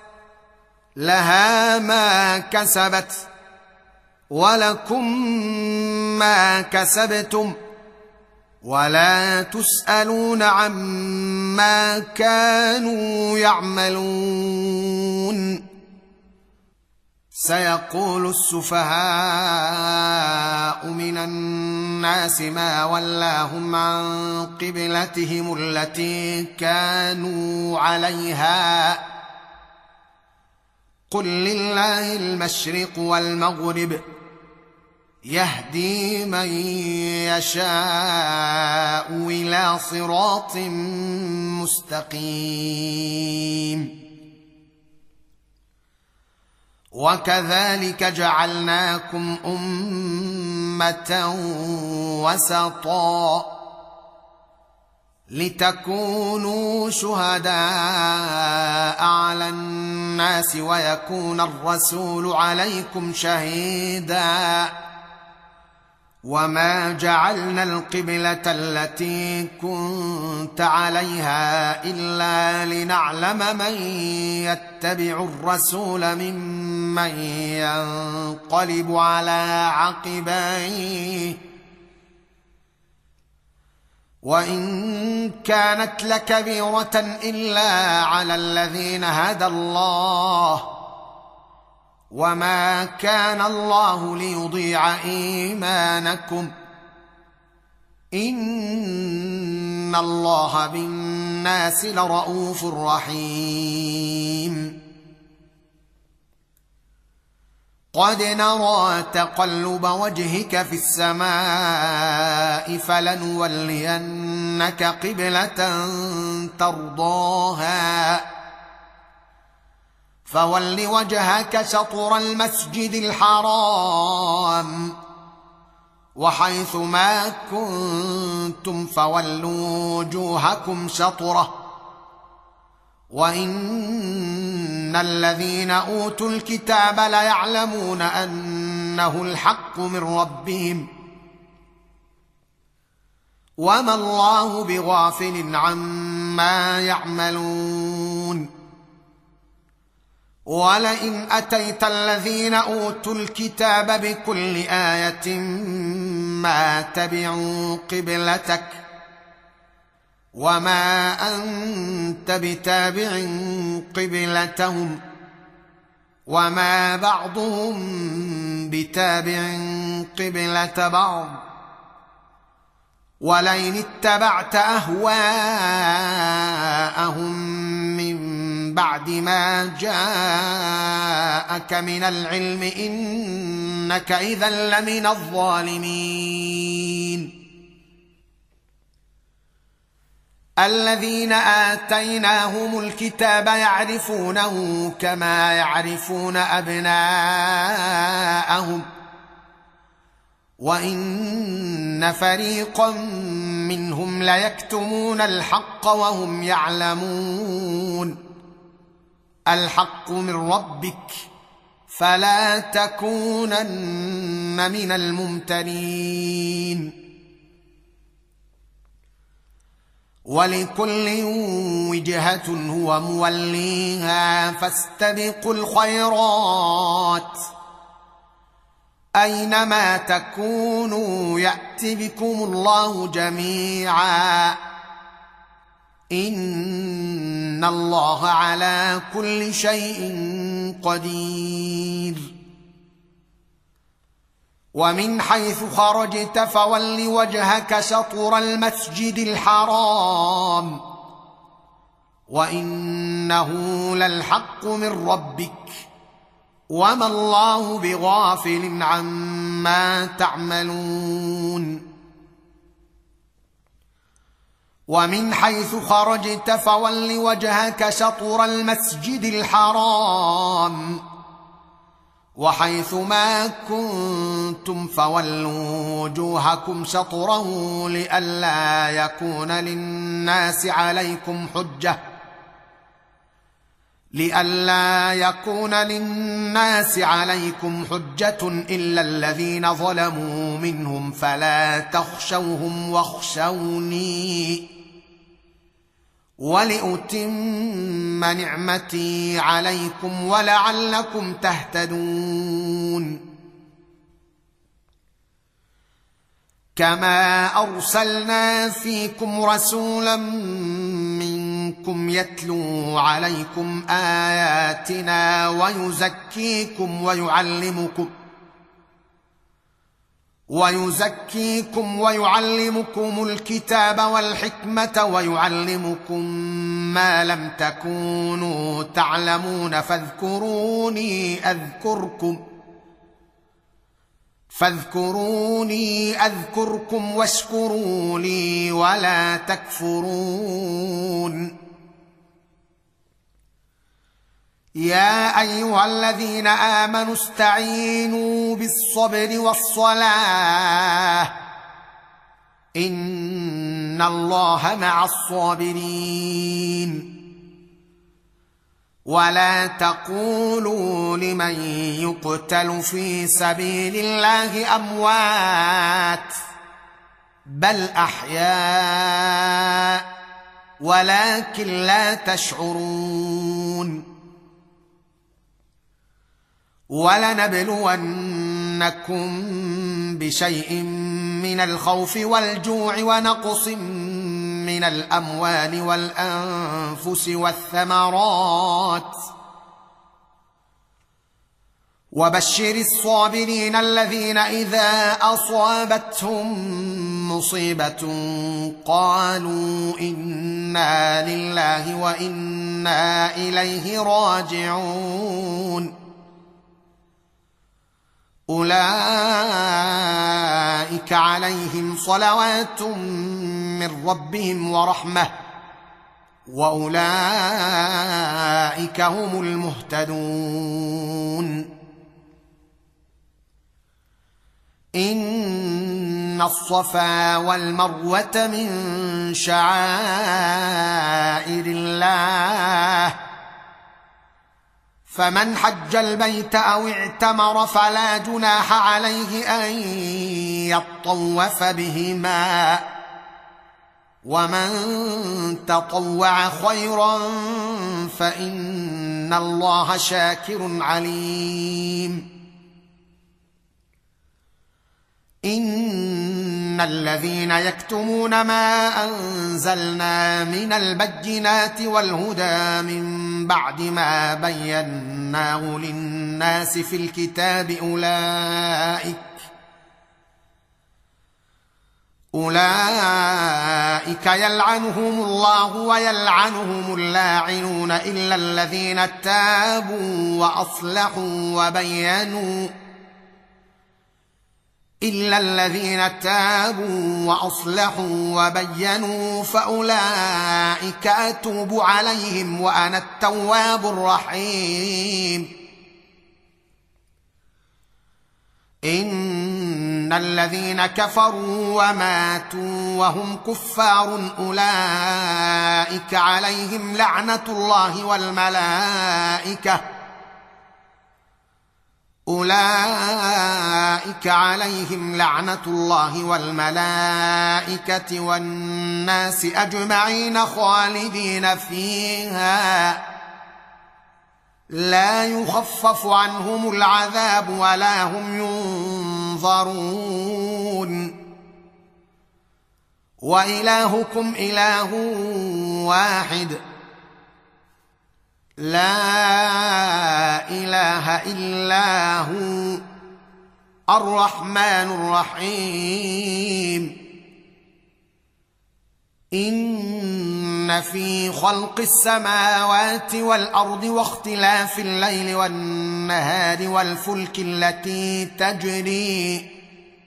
لها ما كسبت ولكم ما كسبتم ولا تسألون عما كانوا يعملون. سيقول السفهاء من الناس ما ولاهم عن قبلتهم التي كانوا عليها قل لله المشرق والمغرب يهدي من يشاء إلى صراط مستقيم. وكذلك جعلناكم أمة وسطا لتكونوا شهداء على الناس ويكون الرسول عليكم شهيدا. وما جعلنا القبلة التي كنت عليها إلا لنعلم من يتبع الرسول ممن ينقلب على عقبيه وإن كانت لكبيرة إلا على الذين هدى الله وما كان الله ليضيع إيمانكم إن الله بالناس لرءوف رحيم. قد نرى تقلب وجهك في السماء فلنولينك قبلة ترضاها فول وجهك شطر المسجد الحرام وحيث ما كنتم فولوا وجوهكم شطره وإن الذين أوتوا الكتاب ليعلمون أنه الحق من ربهم وما الله بغافل عما يعملون ولئن أتيت الذين أوتوا الكتاب بكل آية ما تبعوا قبلتك وما أنت بتابع قبلتهم وما بعضهم بتابع قبلة بعض ولئن اتبعت أهواءهم من بعد ما جاءك من العلم إنك إذا لمن الظالمين الذين آتيناهم الكتاب يعرفونه كما يعرفون أبناءهم وإن فريقا منهم ليكتمون الحق وهم يعلمون الحق من ربك فلا تكونن من الممترين ولكل وجهة هو موليها فاستبقوا الخيرات أينما تكونوا يأت بكم الله جميعا إن الله على كل شيء قدير ومن حيث خرجت فول وجهك شطر المسجد الحرام وإنه للحق من ربك وما الله بغافل عما تعملون ومن حيث خرجت فول وجهك شطر المسجد الحرام وحيث ما كنتم فولوا وجوهكم شطره لئلا يكون للناس عليكم حجة لئلا يكون للناس عليكم حجة إلا الذين ظلموا منهم فلا تخشوهم واخشوني ولأتم نعمتي عليكم ولعلكم تهتدون كما أرسلنا فيكم رسولا منكم يتلو عليكم آياتنا ويزكيكم ويعلمكم ويزكيكم ويعلمكم الكتاب والحكمة ويعلمكم ما لم تكونوا تعلمون فاذكروني أذكركم فاذكروني أذكركم واشكروا لي ولا تكفرون يا أيها الذين آمنوا استعينوا بالصبر والصلاة إن الله مع الصابرين ولا تقولوا لمن يقتل في سبيل الله أموات بل أحياء ولكن لا تشعرون ولنبلونكم بشيء من الخوف والجوع ونقص من الأموال والأنفس والثمرات وبشر الصابرين الذين إذا أصابتهم مصيبة قالوا إنا لله وإنا إليه راجعون أولئك عليهم صلوات من ربهم ورحمة وأولئك هم المهتدون. إن الصفا والمروة من شعائر الله فمن حج البيت أو اعتمر فلا جناح عليه أن يطوف بهما ومن تطوع خيرا فإن الله شاكر عليم. إن الذين يكتمون ما أنزلنا من البينات والهدى من بعد ما بيناه للناس في الكتاب أولئك أولئك يلعنهم الله ويلعنهم اللاعنون إلا الذين تابوا وأصلحوا وبينوا إلا الذين تابوا وأصلحوا وبينوا فأولئك أتوب عليهم وأنا التواب الرحيم. إن الذين كفروا وماتوا وهم كفار أولئك عليهم لعنة الله والملائكة أولئك عليهم لعنة الله والملائكة والناس أجمعين خالدين فيها لا يخفف عنهم العذاب ولا هم ينظرون. وإلهكم إله واحد لا إله إلا هو الرحمن الرحيم. إن في خلق السماوات والأرض واختلاف الليل والنهار والفلك التي تجري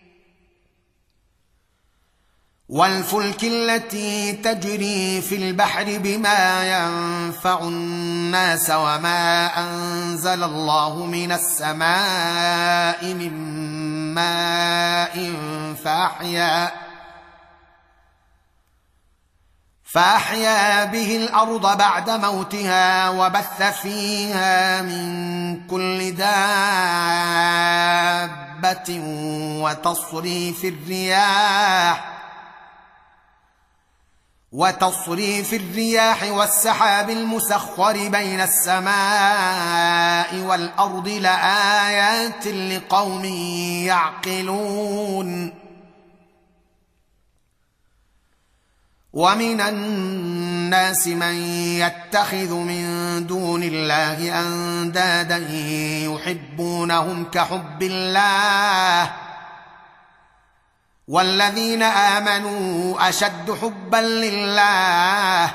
والفلك التي تجري في البحر بما ينفع الناس وما أنزل الله من السماء من ماء فأحيا فأحيا به الأرض بعد موتها وبث فيها من كل دابة وتصريف الرياح وتصريف الرياح والسحاب المسخر بين السماء والأرض لآيات لقوم يعقلون. ومن الناس من يتخذ من دون الله أندادا يحبونهم كحب الله والذين آمنوا أشد حبا لله.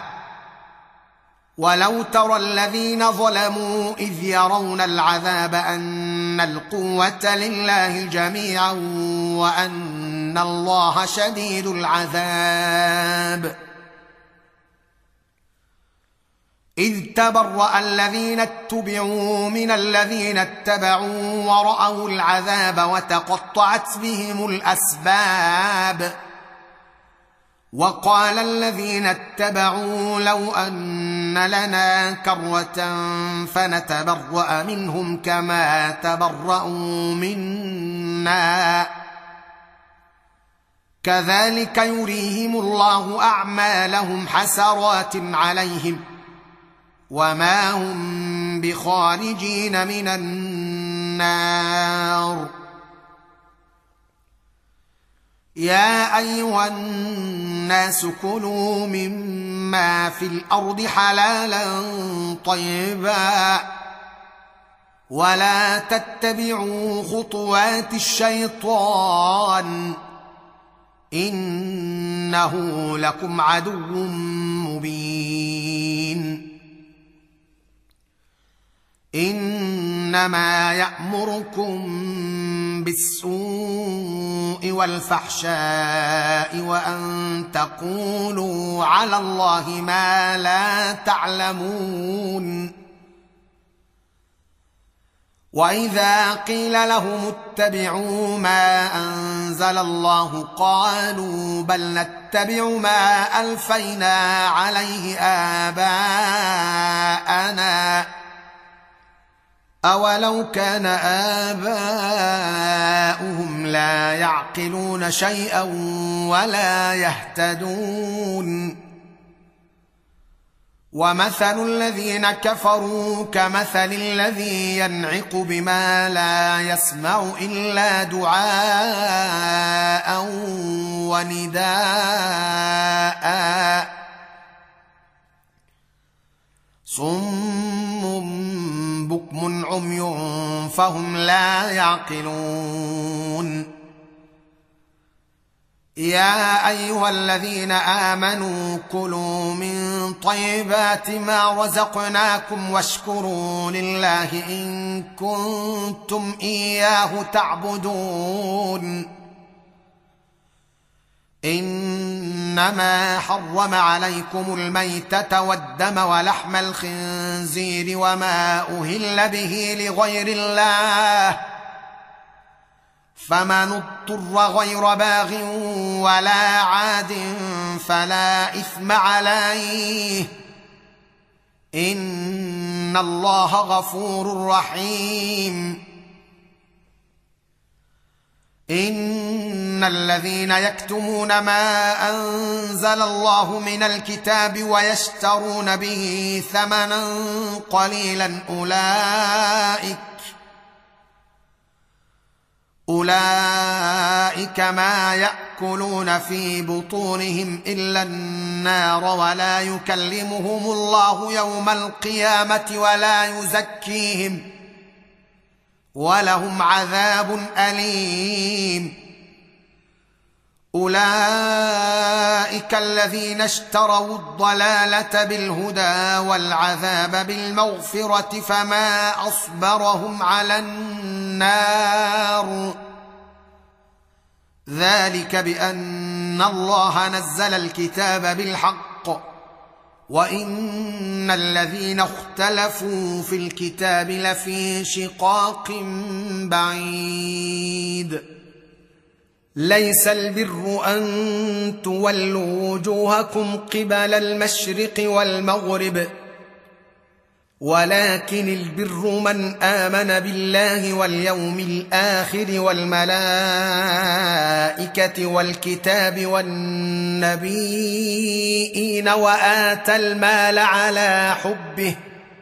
ولو ترى الذين ظلموا إذ يرون العذاب أن القوة لله جميعا وأن الله شديد العذاب. إذ تبرأ الذين اتبعوا من الذين اتبعوا ورأوا العذاب وتقطعت بهم الأسباب. وقال الذين اتبعوا لو أن لنا كرة فنتبرأ منهم كما تبرأوا منا كذلك يريهم الله أعمالهم حسرات عليهم وما هم بخارجين من النار. يا أيها الناس كلوا مما في الأرض حلالا طيبا ولا تتبعوا خطوات الشيطان إنه لكم عدو مبين. إن إنما يأمركم بالسوء والفحشاء وأن تقولوا على الله ما لا تعلمون. وإذا قيل لهم اتبعوا ما أنزل الله قالوا بل نتبع ما ألفينا عليه آباءنا أولو كان آباؤهم لا يعقلون شيئا ولا يهتدون. ومثل الذين كفروا كمثل الذي ينعق بما لا يسمع إلا دعاء ونداء صم بكم عمي فهم لا يعقلون. يا أيها الذين آمنوا كلوا من طيبات ما رزقناكم واشكروا لله إن كنتم إياه تعبدون. إنما حرم عليكم الميتة والدم ولحم الخنزير وما أهل به لغير الله فمن اضطر غير باغ ولا عاد فلا إثم عليه إن الله غفور رحيم. إن الذين يكتمون ما أنزل الله من الكتاب ويشترون به ثمنا قليلا أولئك أولئك ما يأكلون في بطونهم إلا النار ولا يكلمهم الله يوم القيامة ولا يزكيهم ولهم عذاب أليم. أولئك الذين اشتروا الضلالة بالهدى والعذاب بالمغفرة فما أصبرهم على النار ذلك بأن الله نزل الكتاب بالحق وإن الذين اختلفوا في الكتاب لفي شقاق بعيد. ليس البر أن تولوا وجوهكم قبل المشرق والمغرب ولكن البر من آمن بالله واليوم الآخر والملائكة والكتاب والنبيين وآتى المال على حبه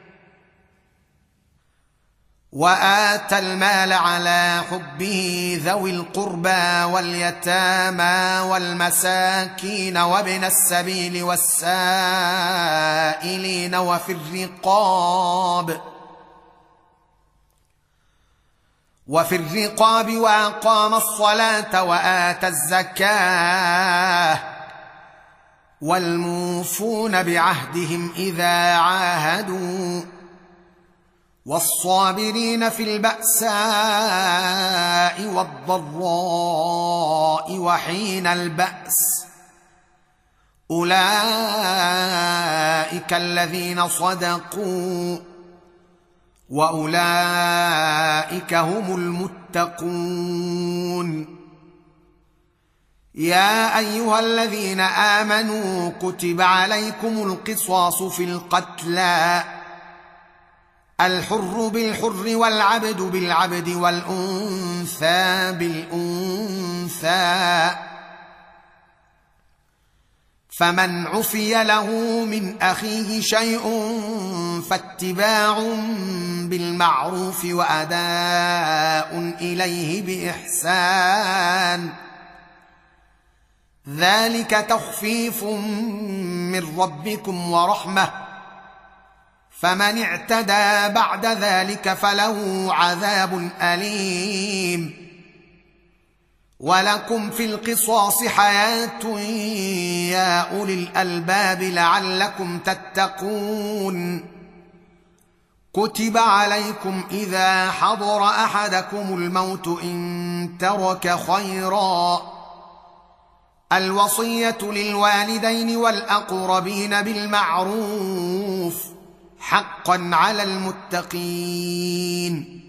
وآتى المال على حبه ذوي القربى واليتامى والمساكين وابن السبيل والسائلين وفي الرقاب وفي الرقاب وأقام الصلاة وآتى الزكاة والموفون بعهدهم إذا عاهدوا والصابرين في البأساء والضراء وحين البأس أولئك الذين صدقوا وأولئك هم المتقون. يا أيها الذين آمنوا كتب عليكم القصاص في القتلى الحر بالحر والعبد بالعبد والأنثى بالأنثى فمن عفي له من أخيه شيء فاتباع بالمعروف وأداء إليه بإحسان ذلك تخفيف من ربكم ورحمة فمن اعتدى بعد ذلك فله عذاب أليم. ولكم في القصاص حياة يا أولي الألباب لعلكم تتقون. كتب عليكم إذا حضر أحدكم الموت إن ترك خيرا الوصية للوالدين والأقربين بالمعروف حقا على المتقين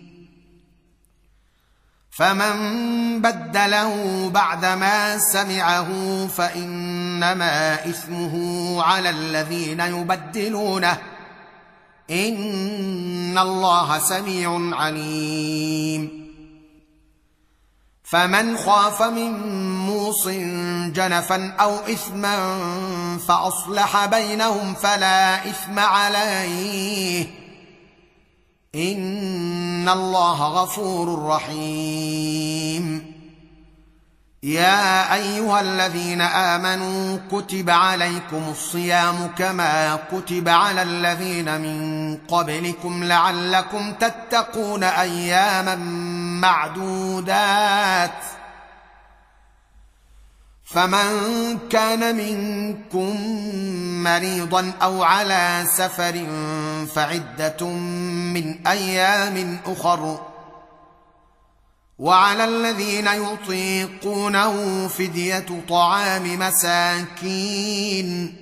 فمن بدله بعدما سمعه فإنما إثمه على الذين يبدلونه إن الله سميع عليم فمن خاف من موص جنفا أو إثما فأصلح بينهم فلا إثم عليه إن الله غفور رحيم يا أيها الذين آمنوا كتب عليكم الصيام كما كتب على الذين من قبلكم لعلكم تتقون أياما معدودات فمن كان منكم مريضا أو على سفر فعدة من أيام أخر وعلى الذين يطيقونه فدية طعام مساكين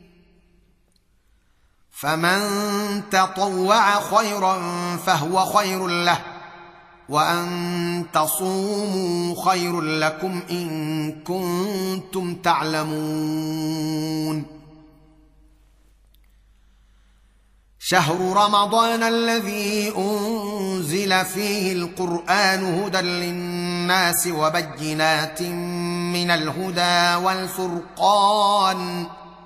فمن تطوع خيرا فهو خير له وأن تصوموا خير لكم إن كنتم تعلمون شهر رمضان الذي أنزل فيه القرآن هدى للناس وبينات من الهدى والفرقان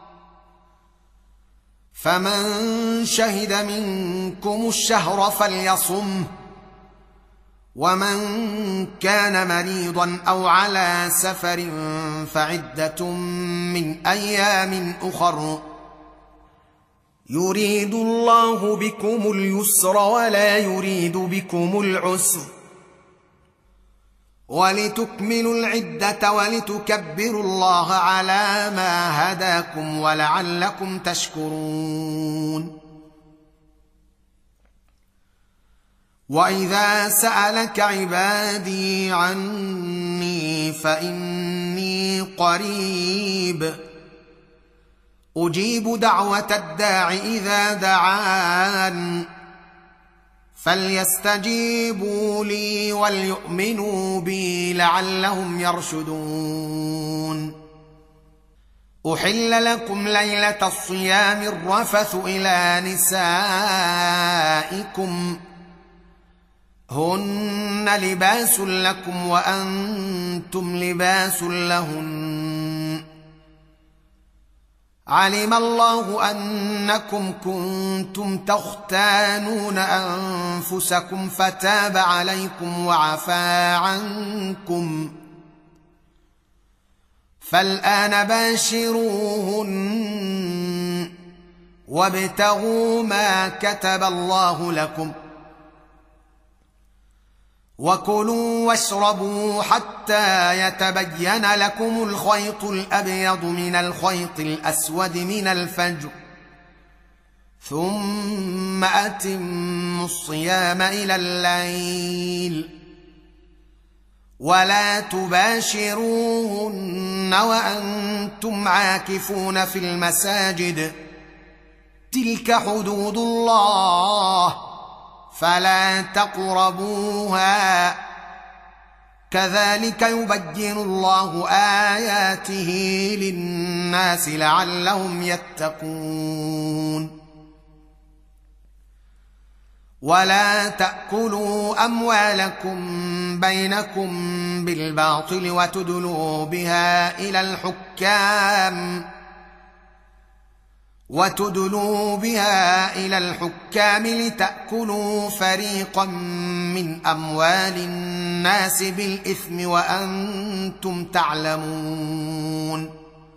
فمن شهد منكم الشهر فليصمه ومن كان مريضا أو على سفر فعدة من أيام أخر يريد الله بكم اليسر ولا يريد بكم العسر ولتكملوا العدة ولتكبروا الله على ما هداكم ولعلكم تشكرون وإذا سألك عبادي عني فإني قريب أجيب دعوة الداع إذا دعان فليستجيبوا لي وليؤمنوا بي لعلهم يرشدون أحل لكم ليلة الصيام الرفث إلى نسائكم هن لباس لكم وأنتم لباس لهن علم الله أنكم كنتم تختانون أنفسكم فتاب عليكم وعفى عنكم فالآن باشروهن وابتغوا ما كتب الله لكم وكلوا واشربوا حتى يتبين لكم الخيط الأبيض من الخيط الأسود من الفجر ثم أتموا الصيام إلى الليل ولا تباشروهن وأنتم عاكفون في المساجد تلك حدود الله فلا تقربوها كذلك يبين الله آياته للناس لعلهم يتقون ولا تأكلوا أموالكم بينكم بالباطل وتدلوا بها إلى الحكام وتدلوا بها إلى الحكام لتأكلوا فريقا من أموال الناس بالإثم وأنتم تعلمون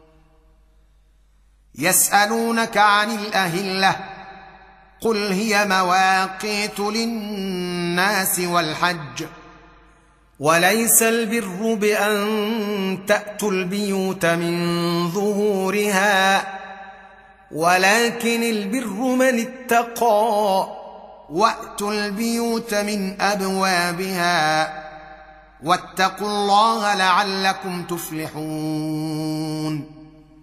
يسألونك عن الأهلة قل هي مواقيت للناس والحج وليس البر بأن تأتوا البيوت من ظهورها ولكن البر من اتقى وأتوا البيوت من أبوابها واتقوا الله لعلكم تفلحون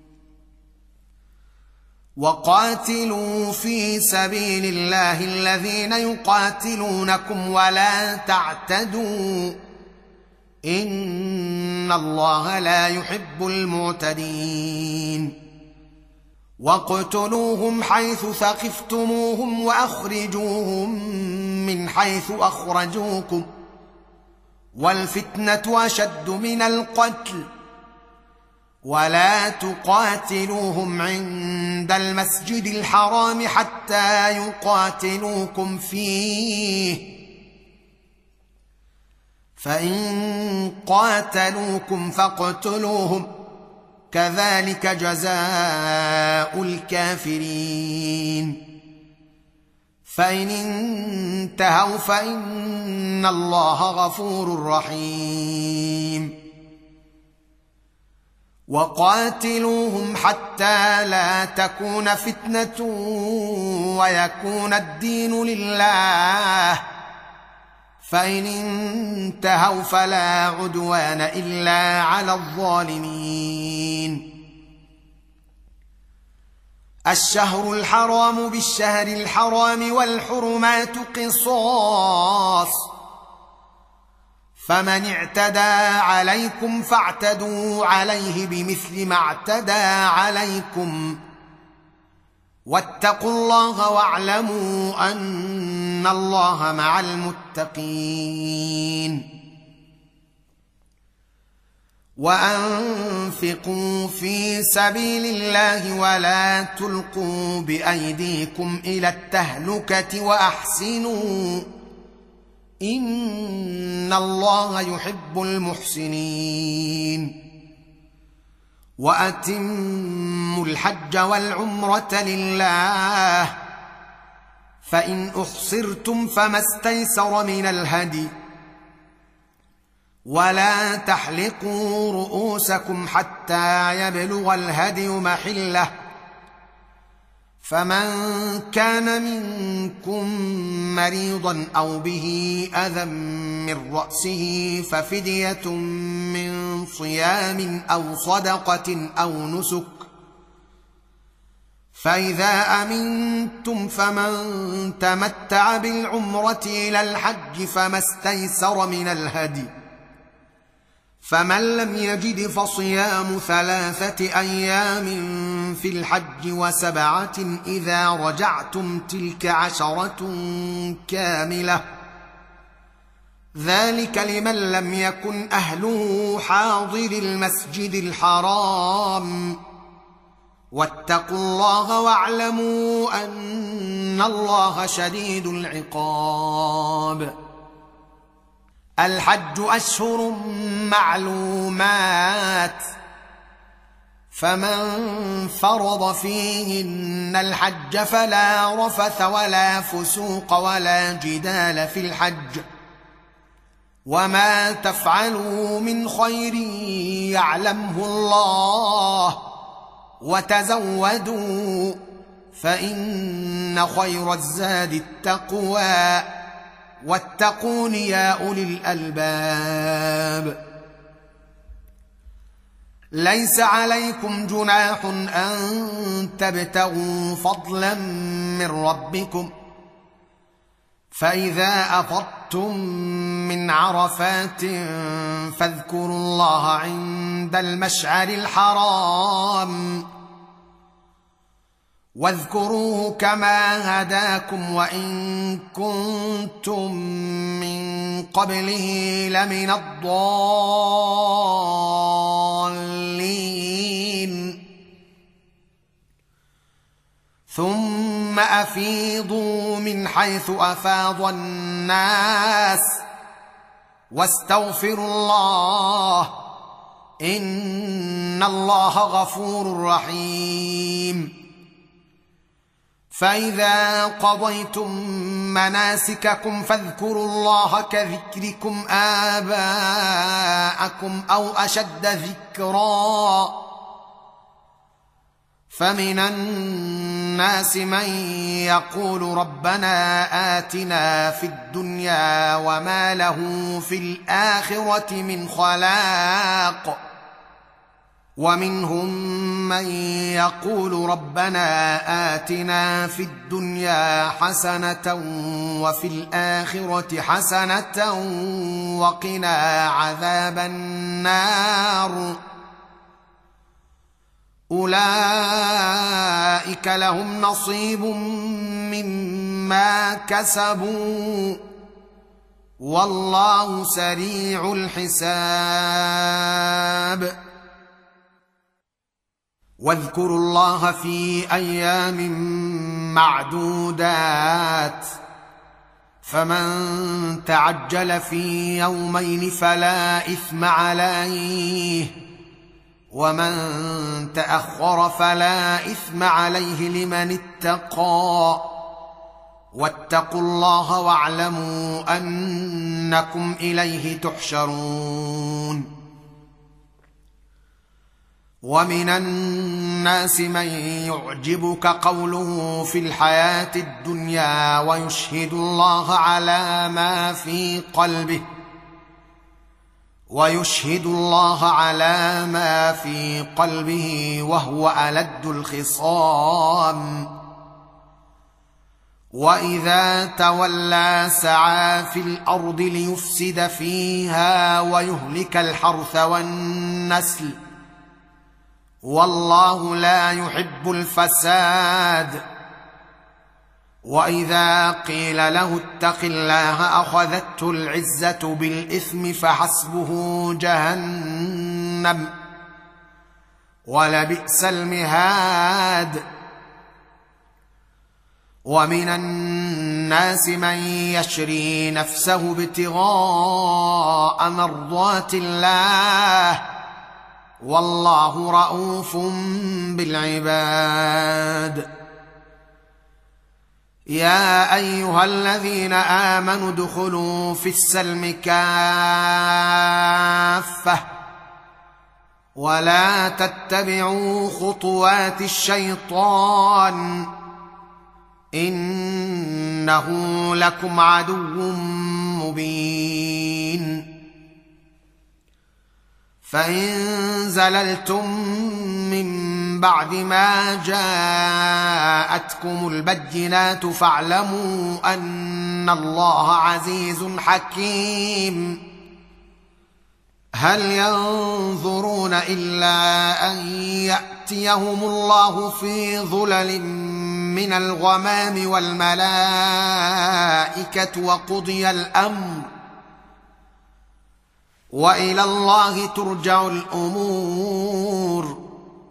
وقاتلوا في سبيل الله الذين يقاتلونكم ولا تعتدوا إن الله لا يحب المعتدين واقتلوهم حيث ثقفتموهم وأخرجوهم من حيث أخرجوكم والفتنة أشد من القتل ولا تقاتلوهم عند المسجد الحرام حتى يقاتلوكم فيه فإن قاتلوكم فاقتلوهم كذلك جزاء الكافرين فإن انتهوا فإن الله غفور رحيم وقاتلوهم حتى لا تكون فتنة ويكون الدين لله فإن انتهوا فلا عدوان إلا على الظالمين الشهر الحرام بالشهر الحرام والحرمات قصاص فمن اعتدى عليكم فاعتدوا عليه بمثل ما اعتدى عليكم واتقوا الله واعلموا أن الله مع المتقين وأنفقوا في سبيل الله ولا تلقوا بأيديكم إلى التهلكة وأحسنوا إن الله يحب المحسنين وأتموا الحج والعمرة لله فإن أحصرتم فما استيسر من الهدي ولا تحلقوا رؤوسكم حتى يبلغ الهدي محله فمن كان منكم مريضا أو به أذى من رأسه ففدية من صيام أو صدقة أو نسك فإذا أمنتم فمن تمتع بالعمرة إلى الحج فما استيسر من الهدي فمن لم يجد فصيام ثلاثة أيام في الحج وسبعة إذا رجعتم تلك عشرة كاملة ذلك لمن لم يكن أهله حاضر المسجد الحرام واتقوا الله واعلموا أن الله شديد العقاب الحج أشهر معلومات فمن فرض فيهن الحج فلا رفث ولا فسوق ولا جدال في الحج وما تفعلوا من خير يعلمه الله وتزودوا فإن خير الزاد التقوى واتقون يا أولي الألباب ليس عليكم جناح أن تبتغوا فضلا من ربكم فإذا أفضتم من عرفات فاذكروا الله عند المشعر الحرام واذكروه كما هداكم وإن كنتم من قبله لمن الضالين ثم أفيضوا من حيث أفاض الناس واستغفروا الله إن الله غفور رحيم فإذا قضيتم مناسككم فاذكروا الله كذكركم آباءكم أو أشد ذكرا فمن الناس من يقول ربنا آتنا في الدنيا وما له في الآخرة من خلاق ومنهم من يقول ربنا آتنا في الدنيا حسنة وفي الآخرة حسنة وقنا عذاب النار أولئك لهم نصيب مما كسبوا والله سريع الحساب واذكروا الله في أيام معدودات فمن تعجل في يومين فلا إثم عليه ومن تأخر فلا إثم عليه لمن اتقى واتقوا الله واعلموا أنكم إليه تحشرون ومن الناس من يعجبك قوله في الحياة الدنيا ويشهد الله على ما في قلبه ويشهد الله على ما في قلبه وهو ألد الخصام وإذا تولى سعى في الأرض ليفسد فيها ويهلك الحرث والنسل والله لا يحب الفساد وإذا قيل له اتق الله أخذته العزة بالإثم فحسبه جهنم ولبئس المهاد ومن الناس من يشري نفسه ابتغاء مرضات الله والله رءوف بالعباد يا أيها الذين آمنوا ادخلوا في السلم كافة ولا تتبعوا خطوات الشيطان إنه لكم عدو مبين فإن زللتم من بعد ما جاءتكم البينات فاعلموا أن الله عزيز حكيم هل ينظرون إلا أن يأتيهم الله في ظلل من الغمام والملائكة وقضي الأمر وإلى الله ترجع الأمور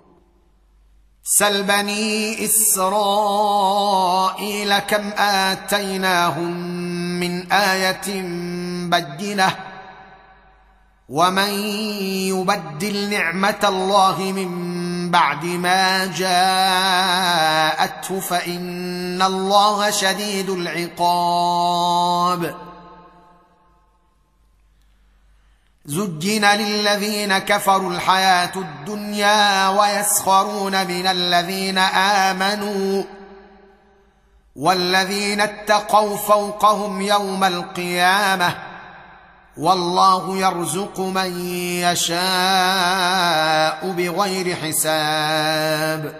سل بني إسرائيل كم آتيناهم من آية بينة ومن يبدل نعمة الله من بعد ما جاءته فإن الله شديد العقاب زجن للذين كفروا الحياة الدنيا ويسخرون من الذين آمنوا والذين اتقوا فوقهم يوم القيامة والله يرزق من يشاء بغير حساب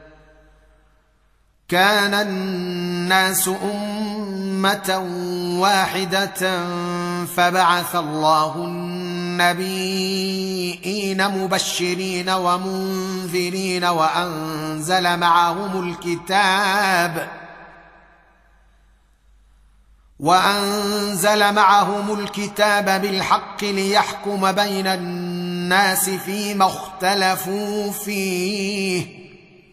كان الناس أمة واحدة فبعث الله النبيين مبشرين ومنذرين وأنزل معهم الكتاب وأنزل معهم الكتاب بالحق ليحكم بين الناس فيما اختلفوا فيه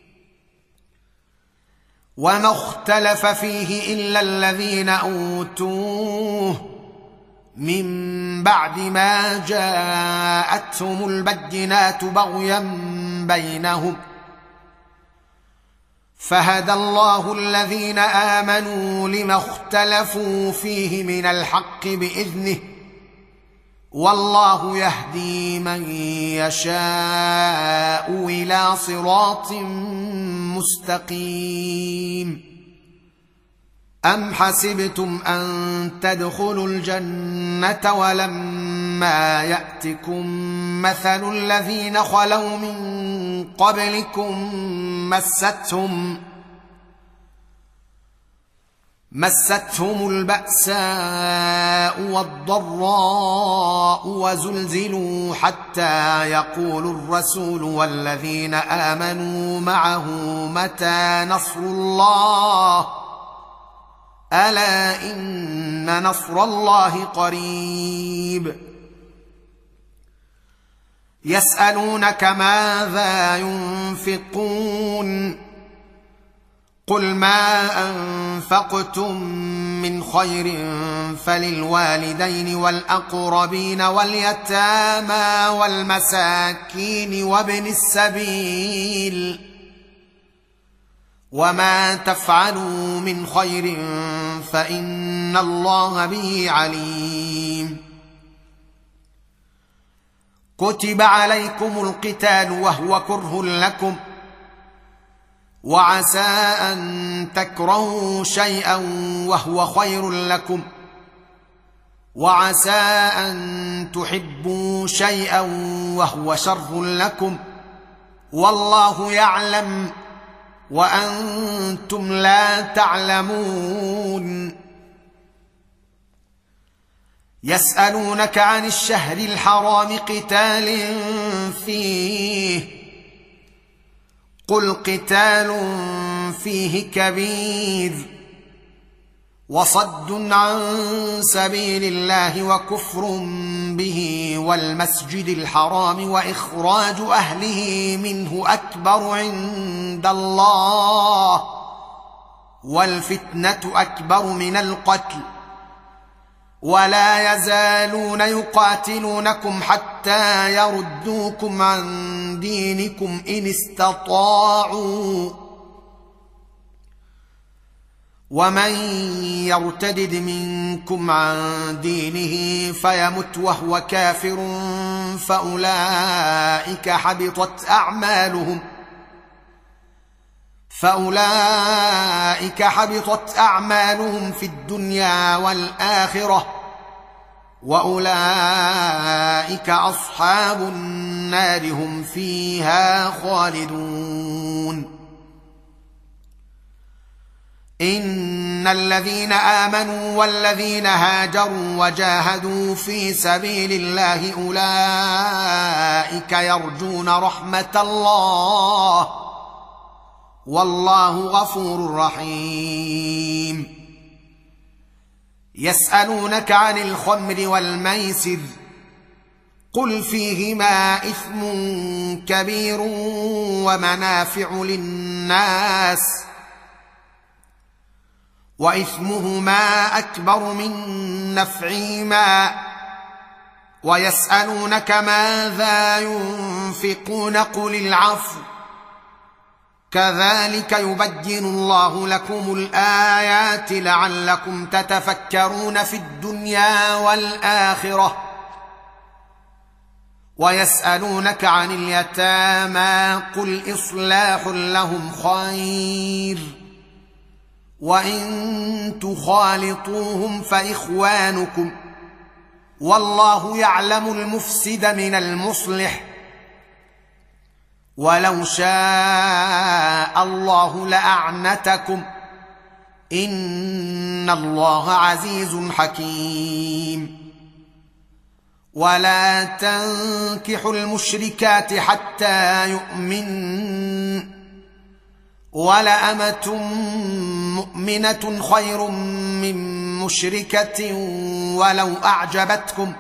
وما اختلف فيه إلا الذين أوتوه من بعد ما جاءتهم البينات بغيا بينهم فهدى الله الذين آمنوا لما اختلفوا فيه من الحق بإذنه والله يهدي من يشاء الى صراط مستقيم. أم حسبتم أن تدخلوا الجنة ولما يأتكم مثل الذين خلوا من قبلكم مستهم مستهم البأساء والضراء وزلزلوا حتى يقول الرسول والذين آمنوا معه متى نصر الله ألا إن نصر الله قريب. يسألونك ماذا ينفقون قل ما أنفقتم من خير فللوالدين والأقربين واليتامى والمساكين وابن السبيل وما تفعلوا من خير فإن الله به عليم. كتب عليكم القتال وهو كره لكم وعسى أن تكرهوا شيئا وهو خير لكم وعسى أن تحبوا شيئا وهو شر لكم والله يعلم وأنتم لا تعلمون. يسألونك عن الشهر الحرام قتال فيه قل قتال فيه كبير وصد عن سبيل الله وكفر به والمسجد الحرام وإخراج أهله منه أكبر عند الله والفتنة أكبر من القتل ولا يزالون يقاتلونكم حتى يردوكم عن دينكم إن استطاعوا ومن يرتدد منكم عن دينه فيمت وهو كافر فأولئك حبطت أعمالهم فأولئك حبطت أعمالهم في الدنيا والآخرة وأولئك أصحاب النار هم فيها خالدون. إن الذين آمنوا والذين هاجروا وجاهدوا في سبيل الله أولئك يرجون رحمة الله والله غفور رحيم. يسألونك عن الخمر والميسر قل فيهما إثم كبير ومنافع للناس وإثمهما أكبر من نفعهما ويسألونك ماذا ينفقون قل العفو كذلك يبين الله لكم الآيات لعلكم تتفكرون في الدنيا والآخرة. ويسألونك عن اليتامى قل إصلاح لهم خير وإن تخالطوهم فإخوانكم والله يعلم المفسد من المصلح ولو شاء الله لأعنتكم إن الله عزيز حكيم. ولا تنكحوا المشركات حتى يؤمنن ولأمة مؤمنة خير من مشركة ولو أعجبتكم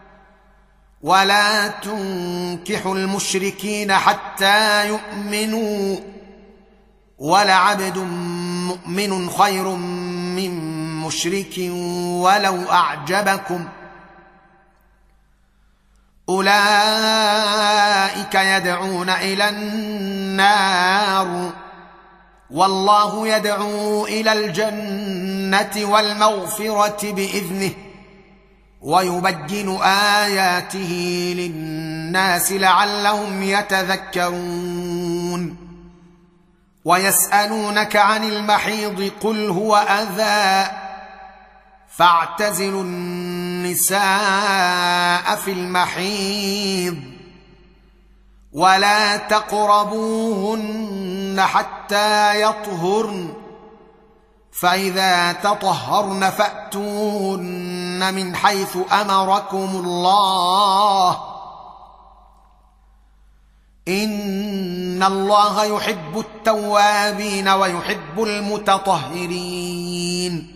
ولا تنكحوا المشركين حتى يؤمنوا ولعبد مؤمن خير من مشرك ولو أعجبكم أولئك يدعون إلى النار والله يدعو إلى الجنة والمغفرة بإذنه ويبين آياته للناس لعلهم يتذكرون ويسألونك عن المحيض قل هو أذى فاعتزلوا النساء في المحيض ولا تقربوهن حتى يطهرن فإذا تطهرن فأتوهن من حيث أمركم الله إن الله يحب التوابين ويحب المتطهرين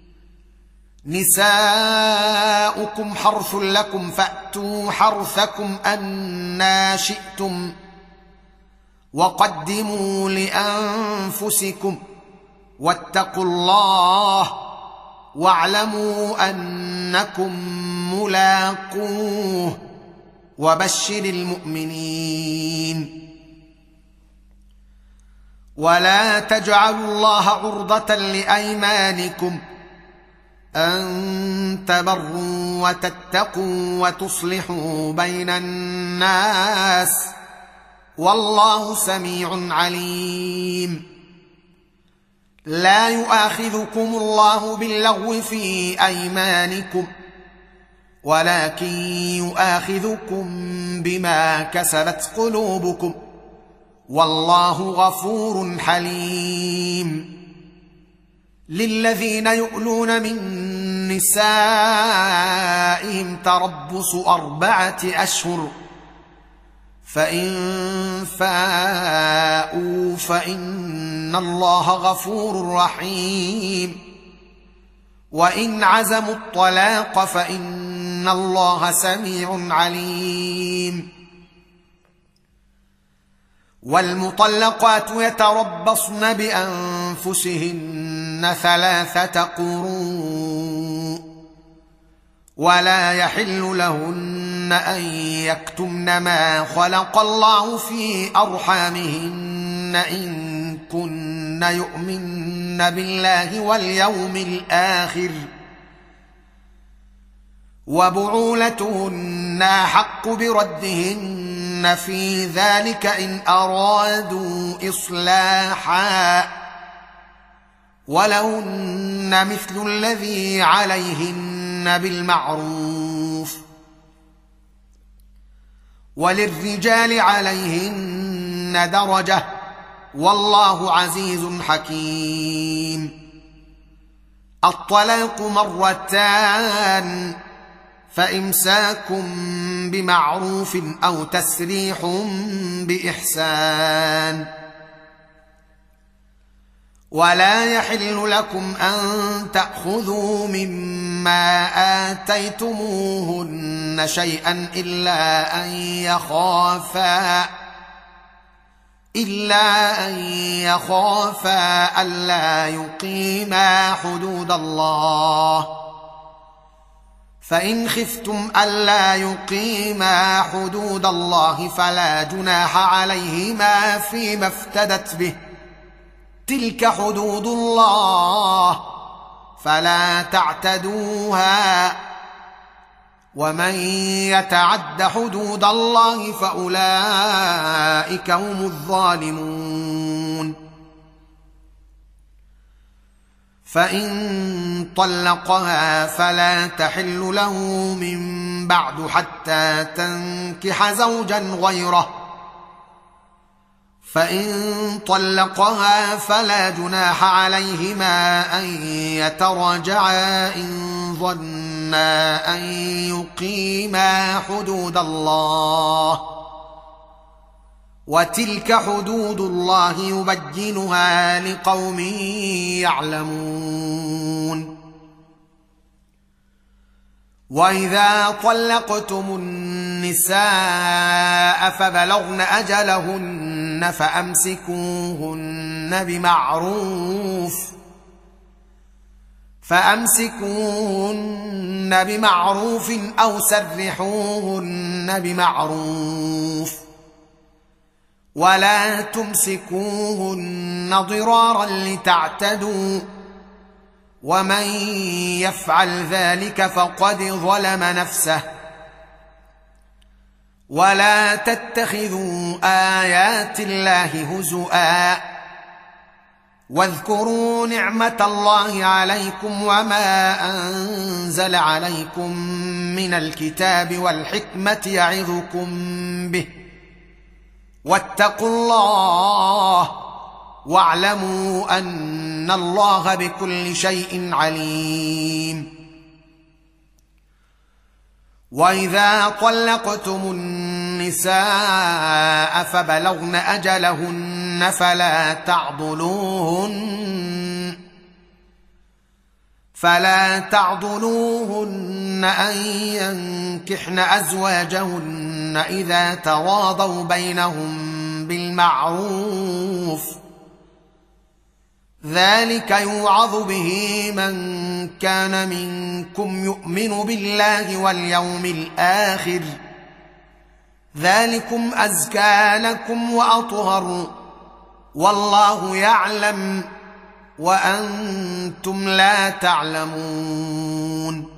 نساؤكم حرث لكم فأتوا حرثكم أنى شئتم وقدموا لأنفسكم واتقوا الله واعلموا أنكم ملاقوه وبشر المؤمنين ولا تجعلوا الله عرضة لأيمانكم أن تبروا وتتقوا وتصلحوا بين الناس والله سميع عليم لا يؤاخذكم الله باللغو في أيمانكم ولكن يؤاخذكم بما كسبت قلوبكم والله غفور حليم للذين يؤلون من نسائهم تربص أربعة أشهر فإن فاءوا فإن الله غفور رحيم وإن عزموا الطلاق فإن الله سميع عليم والمطلقات يتربصن بأنفسهن ثلاثة قروء ولا يحل لهن أن يكتمن ما خلق الله في أرحامهن إن كن يؤمن بالله واليوم الآخر وبعولتهن أحق بردهن في ذلك إن أرادوا إصلاحا ولهن مثل الذي عليهن بالمعروف وللرجال عليهن درجة والله عزيز حكيم الطلاق مرتان فإمساك بمعروف أو تسريح بإحسان ولا يحل لكم أن تأخذوا مما آتيتموهن شيئا إلا أن يخافا إلا أن يخافا ألا يقيما حدود الله فإن خفتم ألا يقيما حدود الله فلا جناح عليهما فيما افتدت به تلك حدود الله فلا تعتدوها ومن يتعد حدود الله فأولئك هم الظالمون فإن طلقها فلا تحل له من بعد حتى تنكح زوجا غيره فإن طلقها فلا جناح عليهما أن يتراجعا إن ظنا أن يقيما حدود الله وتلك حدود الله يبينها لقوم يعلمون وإذا طلقتم النساء فبلغن أجلهن فأمسكوهن بمعروف فأمسكوهن بمعروف أو سرحوهن بمعروف ولا تمسكوهن ضرارا لتعتدوا ومن يفعل ذلك فقد ظلم نفسه. ولا تتخذوا آيات الله هزؤا واذكروا نعمة الله عليكم وما أنزل عليكم من الكتاب والحكمة يعظكم به واتقوا الله واعلموا أن الله بكل شيء عليم. وإذا طلقتم النساء فبلغن أجلهن فلا تعضلوهن فلا تعضلوهن أن ينكحن أزواجهن إذا تراضوا بينهم بالمعروف، ذلك يوعظ به من كان منكم يؤمن بالله واليوم الآخر، ذلكم أزكى لكم وأطهر، والله يعلم وأنتم لا تعلمون.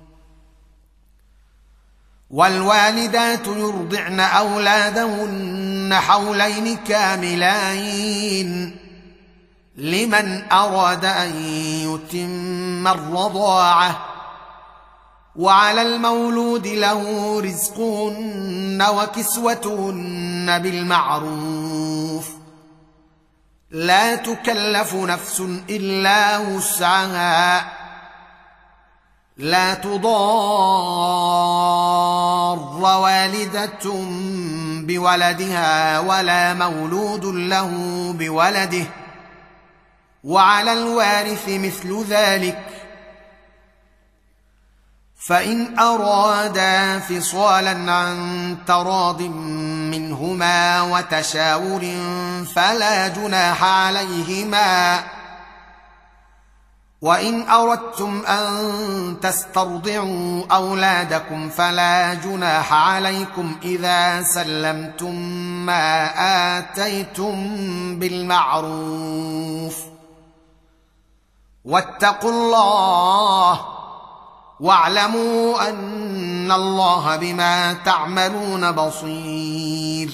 والوالدات يرضعن أولادهن حولين كاملين لمن أراد أن يتم الرضاعة، وعلى المولود له رزقهن وكسوتهن بالمعروف، لا تكلف نفس إلا وسعها، لا تضار والدة بولدها ولا مولود له بولده، وعلى الوارث مثل ذلك. فإن أرادا فصالا عن تراض منهما وتشاور فلا جناح عليهما. وإن أردتم أن تسترضعوا أولادكم فلا جناح عليكم إذا سلمتم ما آتيتم بالمعروف، واتقوا الله واعلموا أن الله بما تعملون بصير.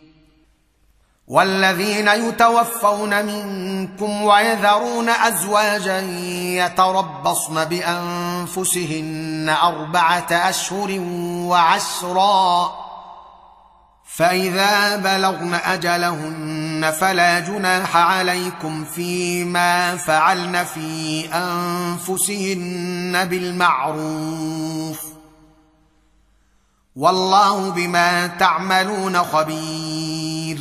والذين يتوفون منكم ويذرون أزواجا يتربصن بأنفسهن أربعة أشهر وعشرا، فإذا بلغن أجلهن فلا جناح عليكم فيما فعلن في أنفسهن بالمعروف، والله بما تعملون خبير.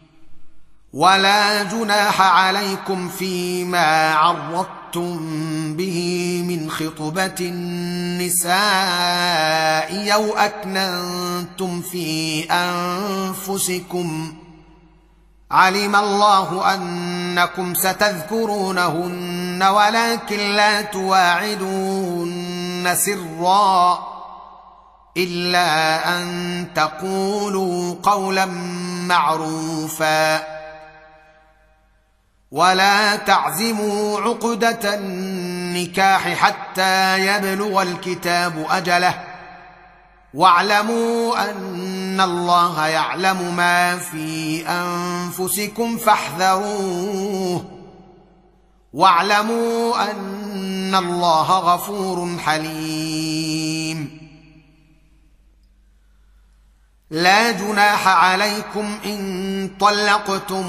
ولا جناح عليكم فيما عرضتم به من خطبة النساء أو أكننتم في أنفسكم، علم الله أنكم ستذكرونهن ولكن لا تواعدوهن سرا إلا أن تقولوا قولا معروفا. ولا تعزموا عقدة النكاح حتى يبلغ الكتاب أجله، واعلموا أن الله يعلم ما في أنفسكم فاحذروه، واعلموا أن الله غفور حليم. لا جناح عليكم إن طلقتم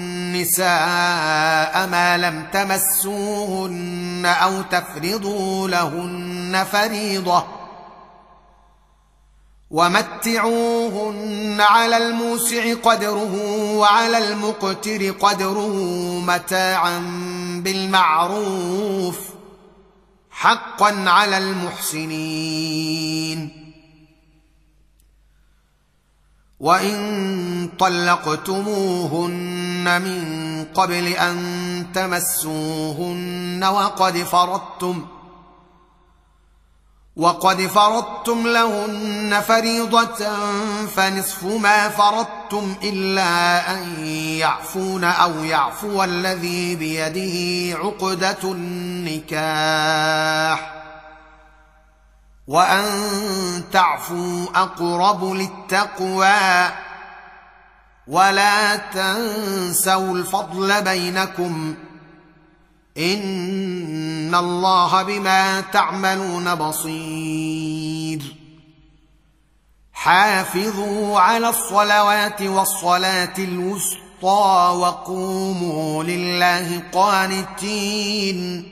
النساء ما لم تمسوهن أو تفرضوا لهن فريضة، ومتعوهن على الموسع قدره وعلى المقتر قدره متاعا بالمعروف، حقا على المحسنين. وإن طلقتموهن من قبل أن تمسوهن وقد فرضتم وقد فرضتم لهن فريضة فنصف ما فرضتم إلا أن يعفون أو يعفو الذي بيده عقدة النكاح وأن تعفوا أقرب للتقوى ولا تنسوا الفضل بينكم إن الله بما تعملون بصير حافظوا على الصلوات والصلاة الوسطى وقوموا لله قانتين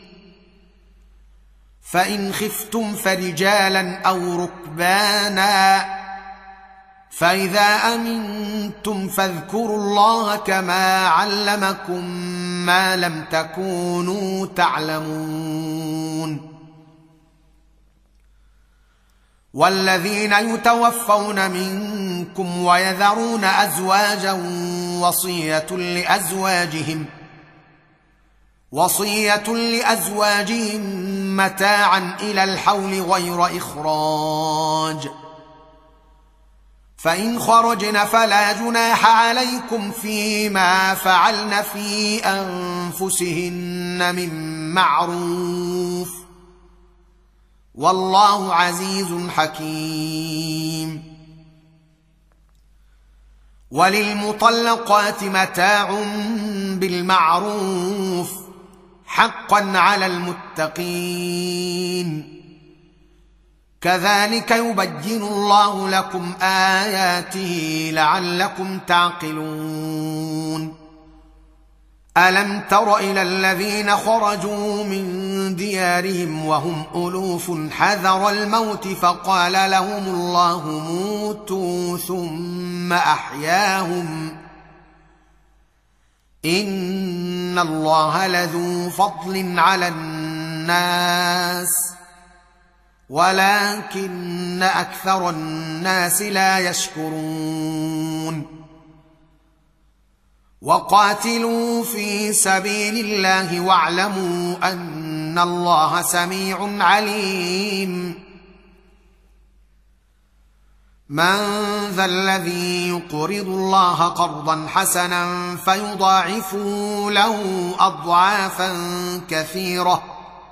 فإن خفتم فرجالا أو ركبانا فإذا أمنتم فاذكروا الله كما علمكم ما لم تكونوا تعلمون والذين يتوفون منكم ويذرون أزواجا وصية لأزواجهم وصية لأزواجهم متاعا إلى الحول غير إخراج فإن خرجن فلا جناح عليكم فيما فعلن في أنفسهن من معروف والله عزيز حكيم وللمطلقات متاع بالمعروف حقا على المتقين كذلك يبين الله لكم آياته لعلكم تعقلون ألم تر إلى الذين خرجوا من ديارهم وهم ألوف حذر الموت فقال لهم الله موتوا ثم أحياهم إن الله لذو فضل على الناس ولكن أكثر الناس لا يشكرون وقاتلوا في سبيل الله واعلموا أن الله سميع عليم من ذا الذي يقرض الله قرضا حسنا فيضاعف له أضعافا كثيرة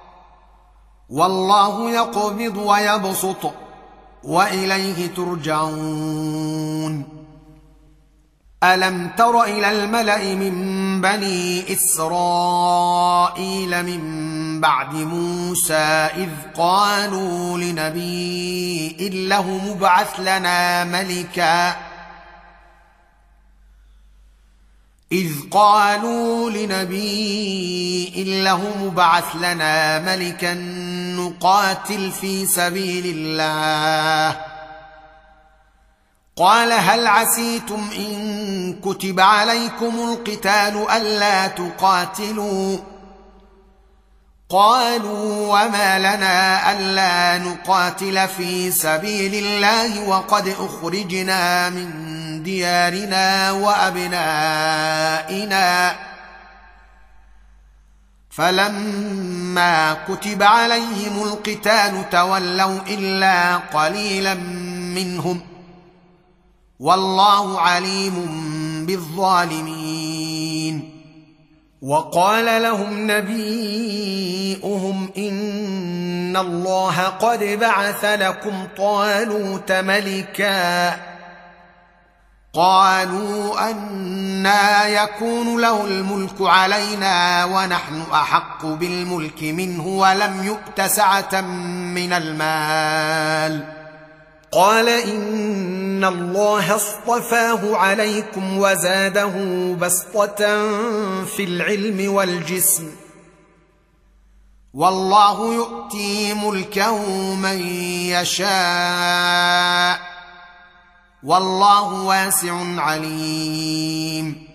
والله يقبض ويبسط وإليه ترجعون ألم تر إلى الملأ من بني إسرائيل من بعد موسى إذ قالوا لنبي له مبعث لنا ملكا إذ قالوا لنبي له مبعث لنا ملكا نقاتل في سبيل الله قال هل عسيتم إن كتب عليكم القتال ألا تقاتلوا قالوا وما لنا ألا نقاتل في سبيل الله وقد أخرجنا من ديارنا وأبنائنا فلما كتب عليهم القتال تولوا إلا قليلا منهم والله عليم بالظالمين وقال لهم نبيئهم إن الله قد بعث لكم طالوت ملكا قالوا أنى يكون له الملك علينا ونحن أحق بالملك منه ولم يؤت سعة من المال قال إن الله اصطفاه عليكم وزاده بسطة في العلم والجسم والله يؤتي ملكه من يشاء والله واسع عليم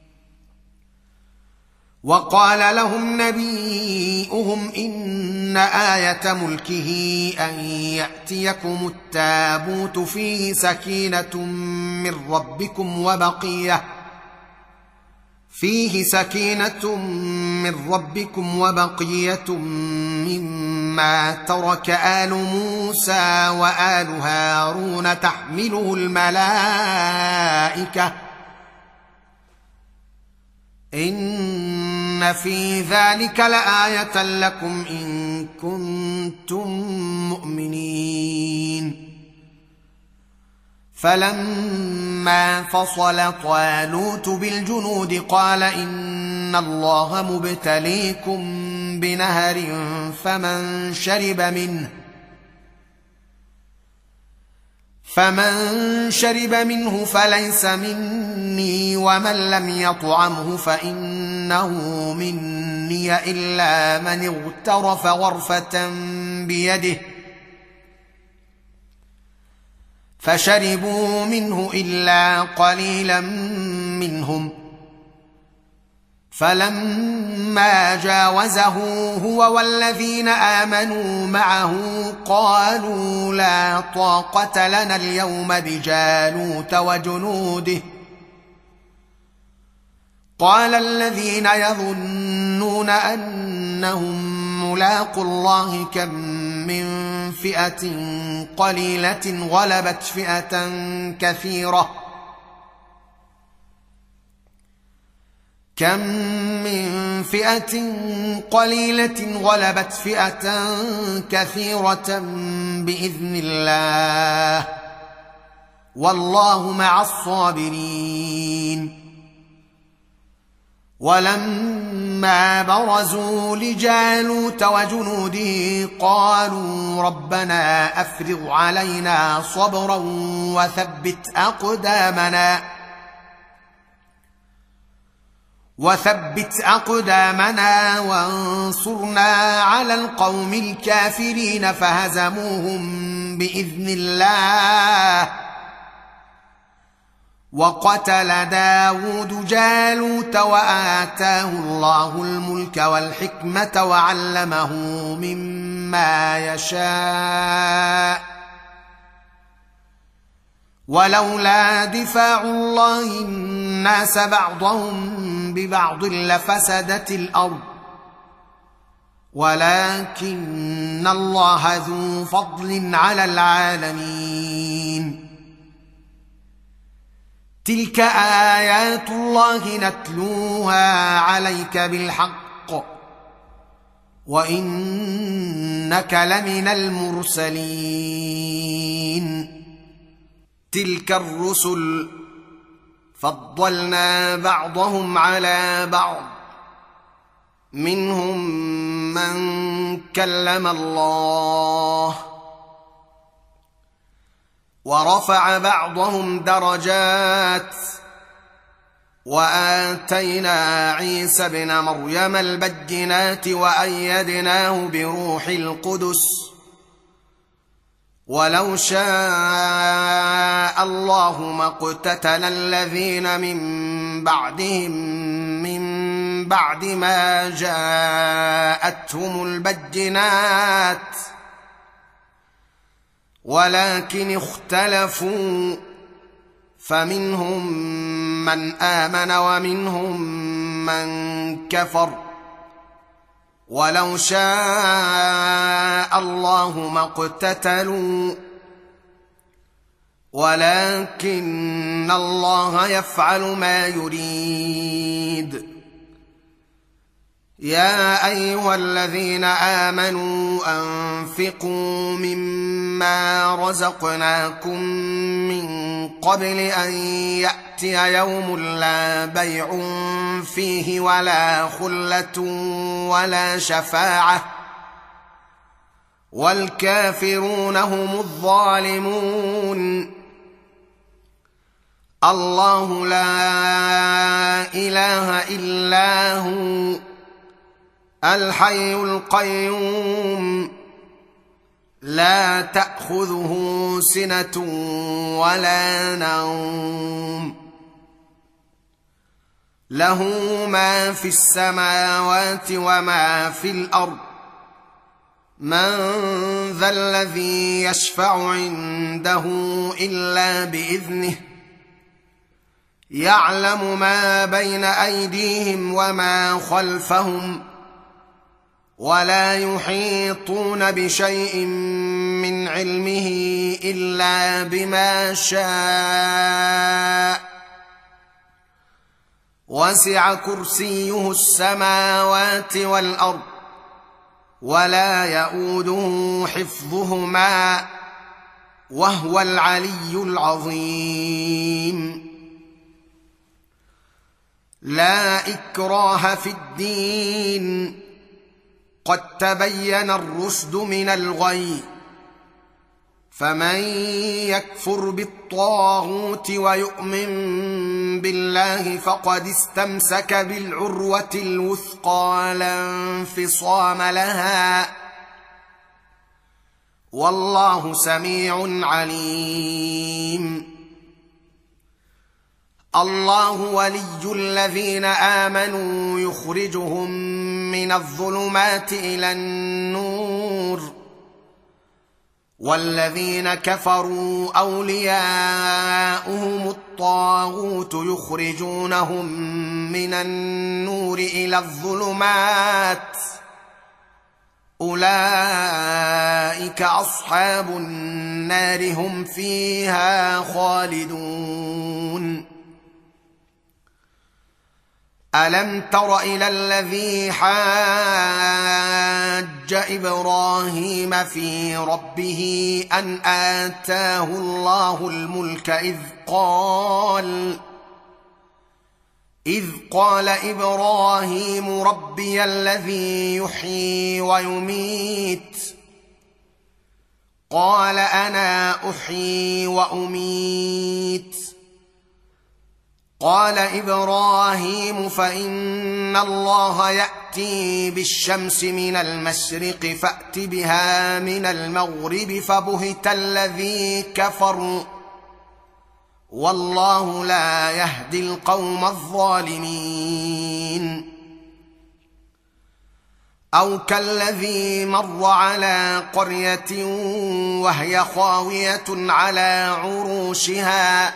وقال لهم نبيئهم إن آية ملكه أن يأتيكم التابوت فيه سكينة من ربكم وبقية فيه سكينة من ربكم وبقية مما ترك آل موسى وآل هارون تحمله الملائكة إن في ذلك لآية لكم إن كنتم مؤمنين. فلما فصل طالوت بالجنود قال إن الله مبتليكم بنهر فمن شرب منه فمن شرب منه فليس مني ومن لم يطعمه فإنه مني إلا من اغترف غرفة بيده فشربوا منه إلا قليلا منهم. فلما جاوزه هو والذين آمنوا معه قالوا لا طاقة لنا اليوم بجالوت وجنوده. قال الذين يظنون أنهم ملاقو الله كم من فئة قليلة غلبت فئة كثيرة كم من فئة قليلة غلبت فئة كثيرة بإذن الله والله مع الصابرين. ولما برزوا لجالوت وجنوده قالوا ربنا أفرغ علينا صبرا وثبت أقدامنا وثبت أقدامنا وانصرنا على القوم الكافرين فهزموهم بإذن الله. وقتل داود جالوت وآتاه الله الملك والحكمة وعلمه مما يشاء ولولا دفاع الله الناس بعضهم ببعض لفسدت الأرض ولكن الله ذو فضل على العالمين. تلك آيات الله نتلوها عليك بالحق وإنك لمن المرسلين. تلك الرسل فضلنا بعضهم على بعض منهم من كلم الله ورفع بعضهم درجات وآتينا عيسى ابن مريم البينات وأيدناه بروح القدس ولو شاء الله ما اقتتل الذين من بعدهم من بعد ما جاءتهم البينات ولكن اختلفوا فمنهم من آمن ومنهم من كفر ولو شاء الله ما اقتتلوا ولكن الله يفعل ما يريد. يا أيها الذين آمنوا أنفقوا مما رزقناكم من قبل أن يأتي يوم لا بيع فيه ولا خلة ولا شفاعة والكافرون هم الظالمون. الله لا إله إلا هو الحي القيوم لا تأخذه سنة ولا نوم له ما في السماوات وما في الأرض من ذا الذي يشفع عنده إلا بإذنه يعلم ما بين ايديهم وما خلفهم ولا يحيطون بشيء من علمه الا بما شاء وسع كرسيه السماوات والارض ولا يئوده حفظهما وهو العلي العظيم. لا اكراه في الدين قد تبين الرشد من الغي فمن يكفر بالطاغوت ويؤمن بالله فقد استمسك بالعروة الوثقى لا انفصام لها والله سميع عليم. الله ولي الذين آمنوا يخرجهم من الظلمات إلى النور والذين كفروا أولياؤهم الطاغوت يخرجونهم من النور إلى الظلمات أولئك أصحاب النار هم فيها خالدون. ألم تر إلى الذي حاج إبراهيم في ربه أن آتاه الله الملك إذ قال إذ قال إبراهيم ربي الذي يحيي ويميت قال أنا أحيي وأميت قال إبراهيم فإن الله يأتي بالشمس من المشرق فأت بها من المغرب فبهت الذي كفر والله لا يهدي القوم الظالمين. أو كالذي مر على قرية وهي خاوية على عروشها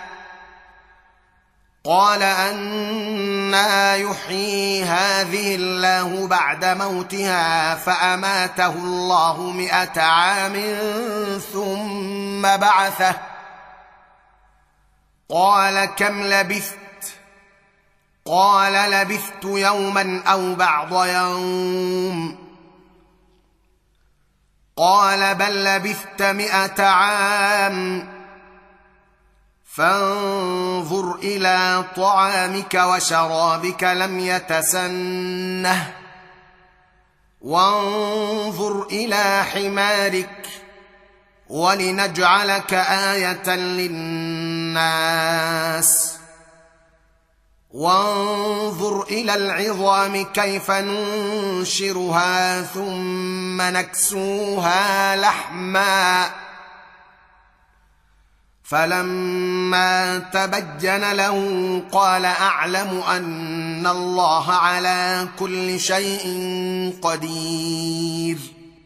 قال أنى يحيي هذه الله بعد موتها فأماته الله مئة عام ثم بعثه قال كم لبثت قال لبثت يوما أو بعض يوم قال بل لبثت مئة عام فانظر إلى طعامك وشرابك لم يتسنه وانظر إلى حمارك ولنجعلك آية للناس وانظر إلى العظام كيف ننشرها ثم نكسوها لحما فلما تبين له قال أعلم أن الله على كل شيء قدير.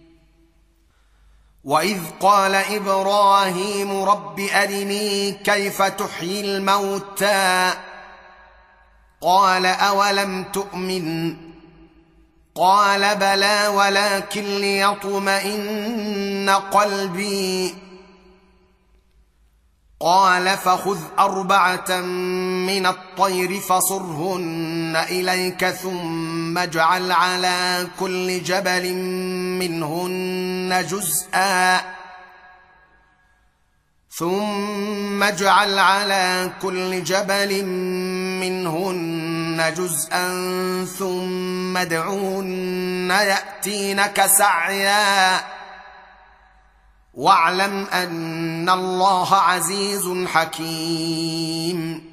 وإذ قال إبراهيم رب أرني كيف تحيي الموتى قال أولم تؤمن قال بلى ولكن ليطمئن قلبي قال فخذ أربعة من الطير فصرهن إليك ثم اجعل على كل جبل منهن جزءا ثم اجعل على كل جبل منهن جزءا ثم ادعهن يأتينك سعيا واعلم أن الله عزيز حكيم.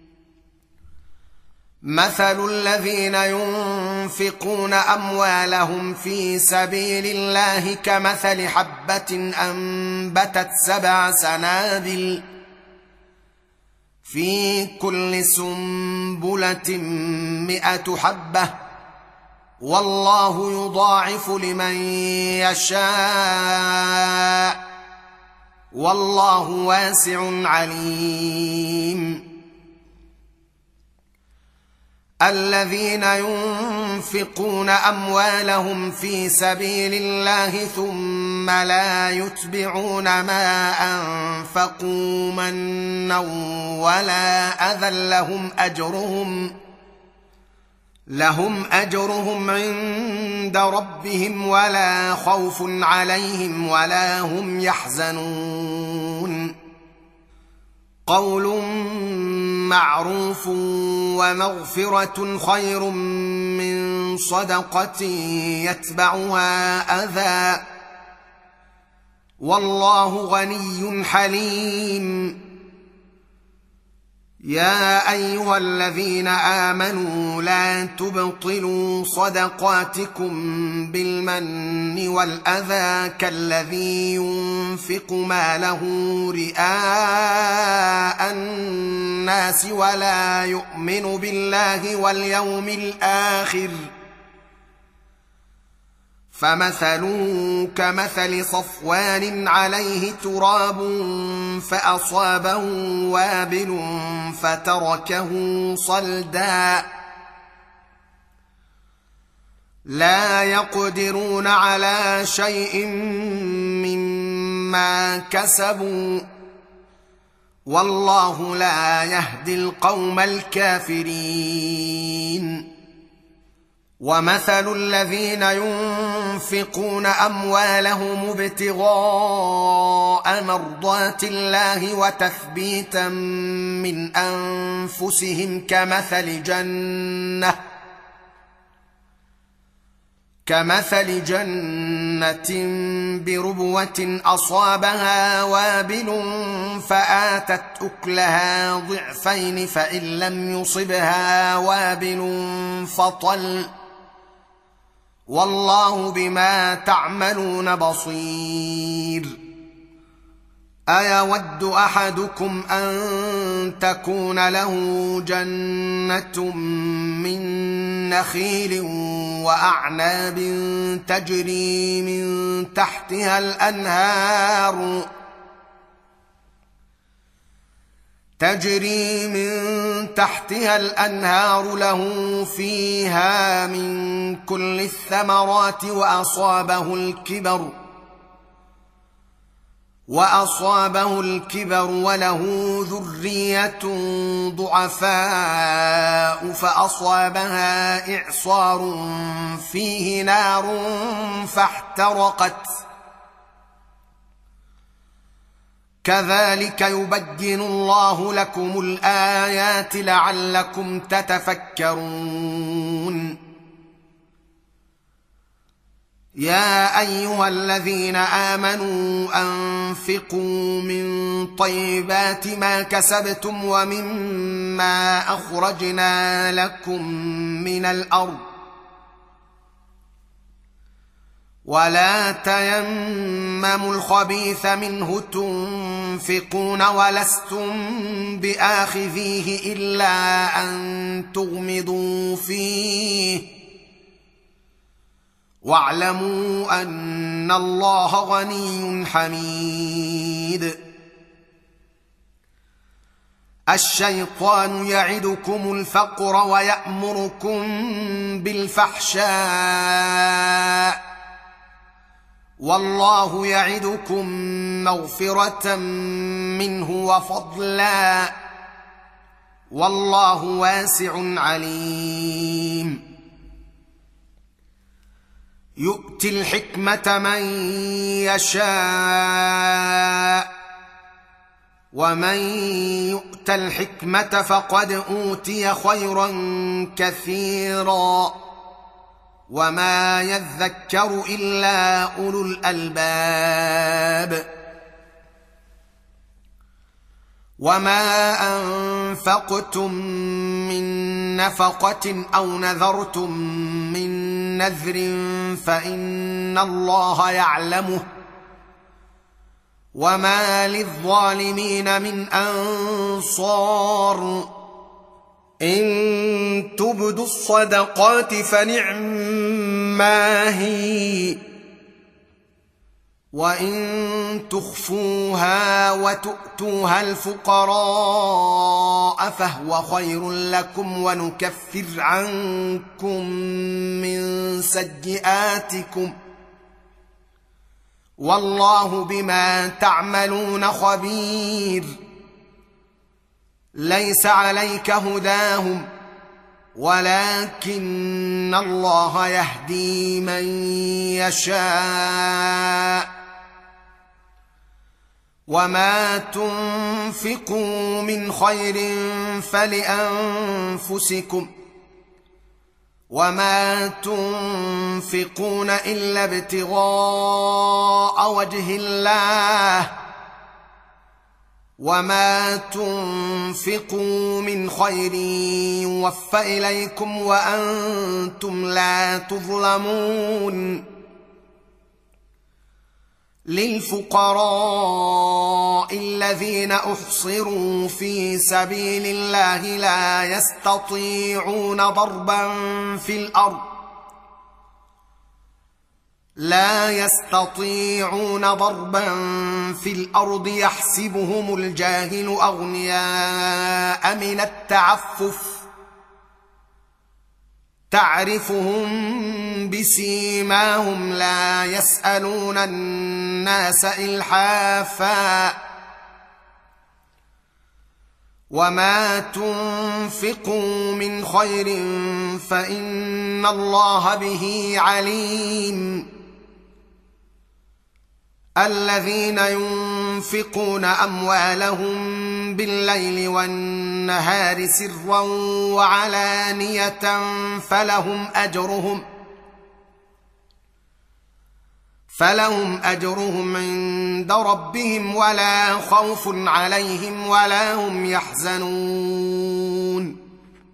مثل الذين ينفقون أموالهم في سبيل الله كمثل حبة أنبتت سبع سنابل في كل سنبلة مئة حبة والله يضاعف لمن يشاء والله واسع عليم. الذين ينفقون أموالهم في سبيل الله ثم لا يتبعون ما أنفقوا منا ولا أذى لهم أجرهم لهم أجرهم عند ربهم ولا خوف عليهم ولا هم يحزنون. قول معروف ومغفرة خير من صدقة يتبعها أذى والله غني حليم. يا أيها الذين آمنوا لا تبطلوا صدقاتكم بالمن والأذى كالذي ينفق ماله رئاء الناس ولا يؤمن بالله واليوم الآخر فمثله كمثل صفوان عليه تراب فأصابه وابل فتركه صلدا لا يقدرون على شيء مما كسبوا والله لا يهدي القوم الكافرين. ومثل الذين ينفقون أموالهم ابتغاء مرضات الله وتثبيتا من أنفسهم كمثل جنة كمثل جنة بربوة أصابها وابل فآتت أكلها ضعفين فإن لم يصبها وابل فطل والله بما تعملون بصير. أيود أحدكم أن تكون له جنة من نخيل وأعناب تجري من تحتها الأنهار تجري من تحتها الأنهار له فيها من كل الثمرات وأصابه الكبر وأصابه الكبر وله ذرية ضعفاء فأصابها إعصار فيه نار فاحترقت كذلك يبين الله لكم الآيات لعلكم تتفكرون. يا أيها الذين آمنوا أنفقوا من طيبات ما كسبتم ومما أخرجنا لكم من الأرض ولا تيمموا الخبيث منه تنفقون ولستم بآخذيه إلا أن تغمضوا فيه واعلموا أن الله غني حميد. الشيطان يعدكم الفقر ويأمركم بالفحشاء والله يعدكم مغفرة منه وفضلا والله واسع عليم. يؤتي الحكمة من يشاء ومن يؤت الحكمة فقد أوتي خيرا كثيرا وما يذكر إلا أولو الألباب. وما أنفقتم من نفقة أو نذرتم من نذر فإن الله يعلمه وما للظالمين من أنصار. إن تبدوا الصدقات فنعما هي وإن تخفوها وتؤتوها الفقراء الله فهو خير لكم ونكفر عنكم من سيئاتكم والله بما تعملون خبير. ليس عليك هداهم ولكن الله يهدي من يشاء وما تنفقوا من خير فلأنفسكم وما تنفقون إلا ابتغاء وجه الله وما تنفقوا من خير يوفى إليكم وأنتم لا تظلمون. للفقراء الذين أحصروا في سبيل الله لا يستطيعون ضربا في الأرض لا يستطيعون ضربا في الأرض يحسبهم الجاهل أغنياء من التعفف تعرفهم بسيماهم لا يسألون الناس إلحافا وما تنفقوا من خير فإن الله به عليم. الذين ينفقون أموالهم بالليل والنهار سرا وعلانية فلهم أجرهم فلهم أجرهم عند ربهم ولا خوف عليهم ولا هم يحزنون.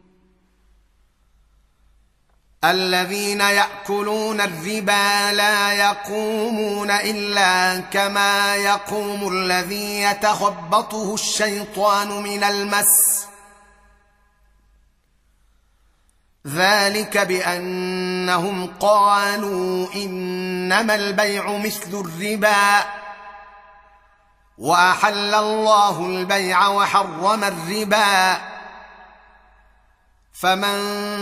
الذين يأكلون الربا لا يقومون إلا كما يقوم الذي يتخبطه الشيطان من المس ذلك بأنهم قالوا إنما البيع مثل الربا وأحل الله البيع وحرم الربا فمن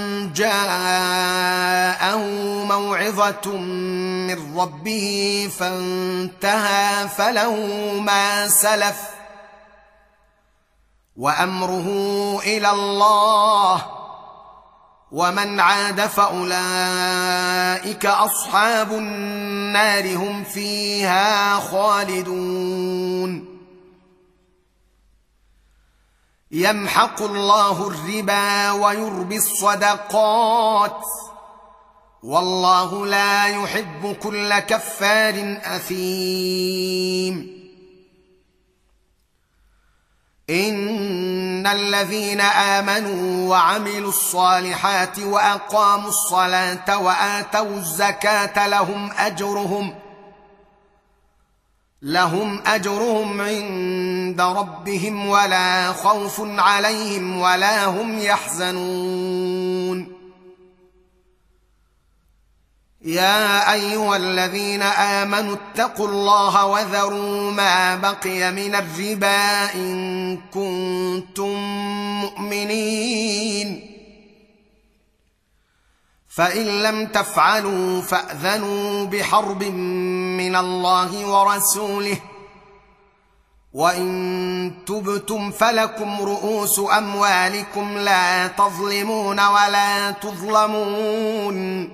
جاءه موعظة من ربه فانتهى فله ما سلف وأمره إلى الله ومن عاد فأولئك أصحاب النار هم فيها خالدون. يمحق الله الربا ويربي الصدقات والله لا يحب كل كفار أثيم. إن الذين آمنوا وعملوا الصالحات وأقاموا الصلاة وآتوا الزكاة لهم أجرهم لهم أجرهم عند ربهم ولا خوف عليهم ولا هم يحزنون. يا أيها الذين آمنوا اتقوا الله وذروا ما بقي من الربا إن كنتم مؤمنين فإن لم تفعلوا فأذنوا بحرب من الله ورسوله وإن تبتم فلكم رؤوس أموالكم لا تظلمون ولا تظلمون.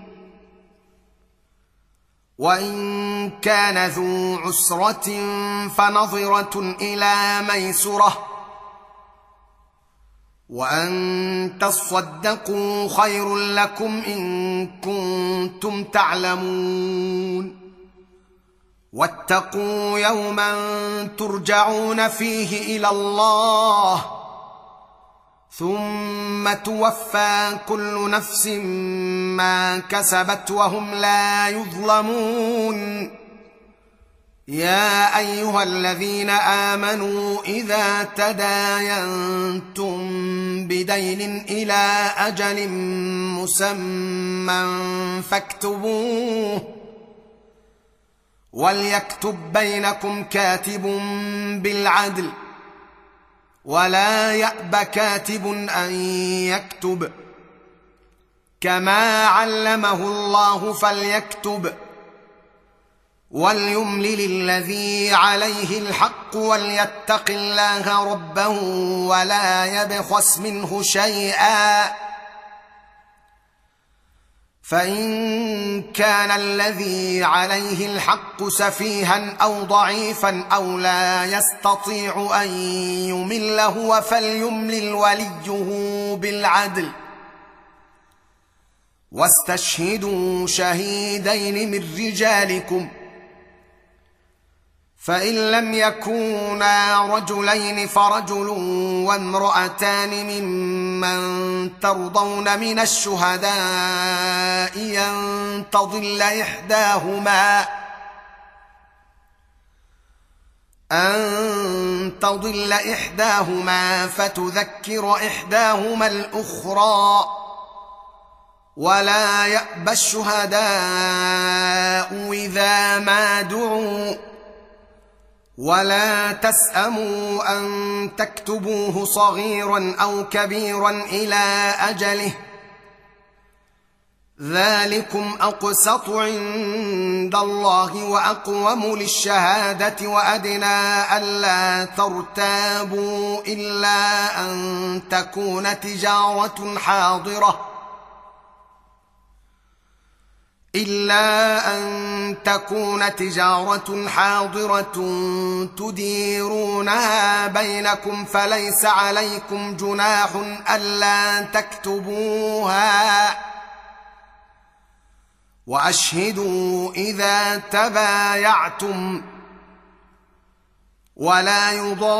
وإن كان ذو عسرة فنظرة إلى ميسرة وأن تصدقوا خير لكم إن كنتم تعلمون. واتقوا يوما ترجعون فيه إلى الله ثم توفى كل نفس ما كسبت وهم لا يظلمون. يا أيها الذين آمنوا إذا تداينتم بدين إلى أجل مسمى فاكتبوه وليكتب بينكم كاتب بالعدل ولا يأب كاتب أن يكتب كما علمه الله فليكتب وليملل الذي عليه الحق وليتق الله ربه ولا يبخس منه شيئا فإن كان الذي عليه الحق سفيها أو ضعيفا أو لا يستطيع أن يمل هو فليملل وليه بالعدل واستشهدوا شهيدين من رجالكم فإن لم يكونا رجلين فرجل وامرأتان ممن ترضون من الشهداء أن تضل إحداهما أن تضل إحداهما فتذكر إحداهما الأخرى ولا يأبى الشهداء إذا ما دعوا ولا تسأموا أن تكتبوه صغيرا أو كبيرا إلى أجله ذلكم أقسط عند الله وأقوم للشهادة وأدنى ألا ترتابوا إلا أن تكون تجارة حاضرة إلا أن تكون تجارة حاضرة تديرونها بينكم فليس عليكم جناح ألا تكتبوها وأشهدوا إذا تبايعتم ولا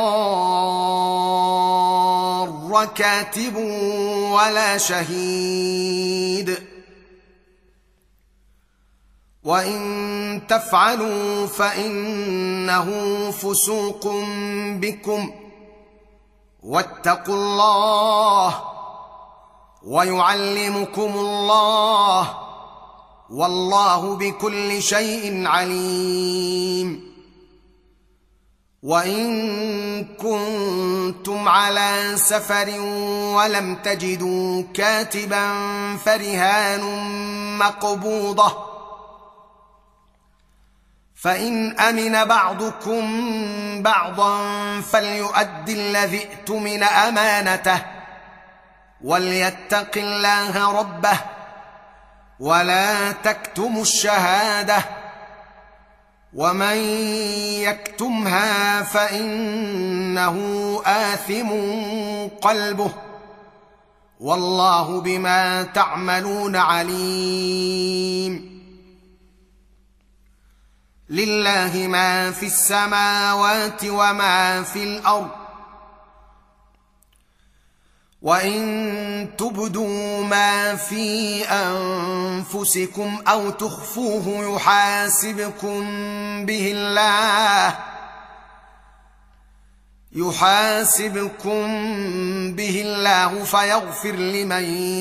يضار كاتب ولا شهيد وإن تفعلوا فإنه فسوق بكم واتقوا الله ويعلمكم الله والله بكل شيء عليم وإن كنتم على سفر ولم تجدوا كاتبا فرهان مقبوضة فإن أمن بعضكم بعضا فليؤد الذي ائتمن أمانته وليتق الله ربه ولا تكتموا الشهادة ومن يكتمها فإنه آثم قلبه والله بما تعملون عليم لله ما في السماوات وما في الأرض وإن تبدوا ما في أنفسكم أو تخفوه يحاسبكم به الله يحاسبكم به الله فيغفر لمن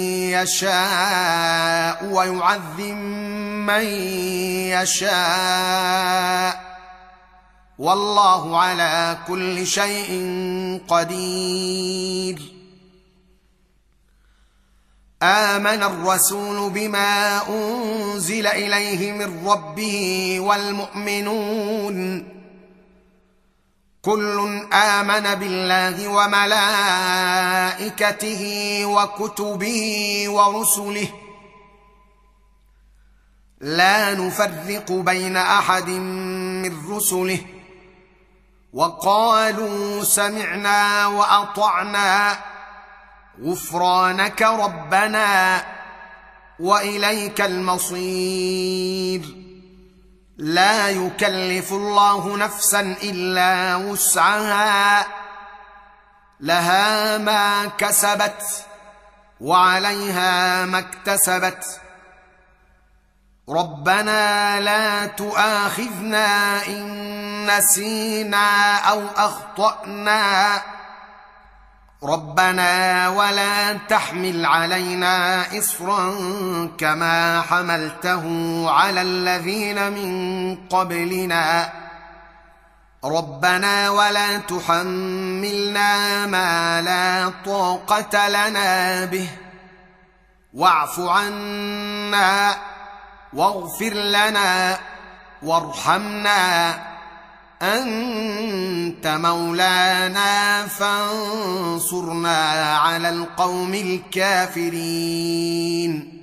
يشاء ويعذب من يشاء والله على كل شيء قدير آمن الرسول بما أنزل إليه من ربه والمؤمنون كل آمن بالله وملائكته وكتبه ورسله لا نفرق بين أحد من رسله وقالوا سمعنا وأطعنا غفرانك ربنا وإليك المصير لا يكلف الله نفسا إلا وسعها لها ما كسبت وعليها ما اكتسبت ربنا لا تؤاخذنا إن نسينا أو أخطأنا ربنا ولا تحمل علينا إصرا كما حملته على الذين من قبلنا ربنا ولا تحملنا ما لا طاقة لنا به واعف عنا واغفر لنا وارحمنا أنت مولانا فانصرنا على القوم الكافرين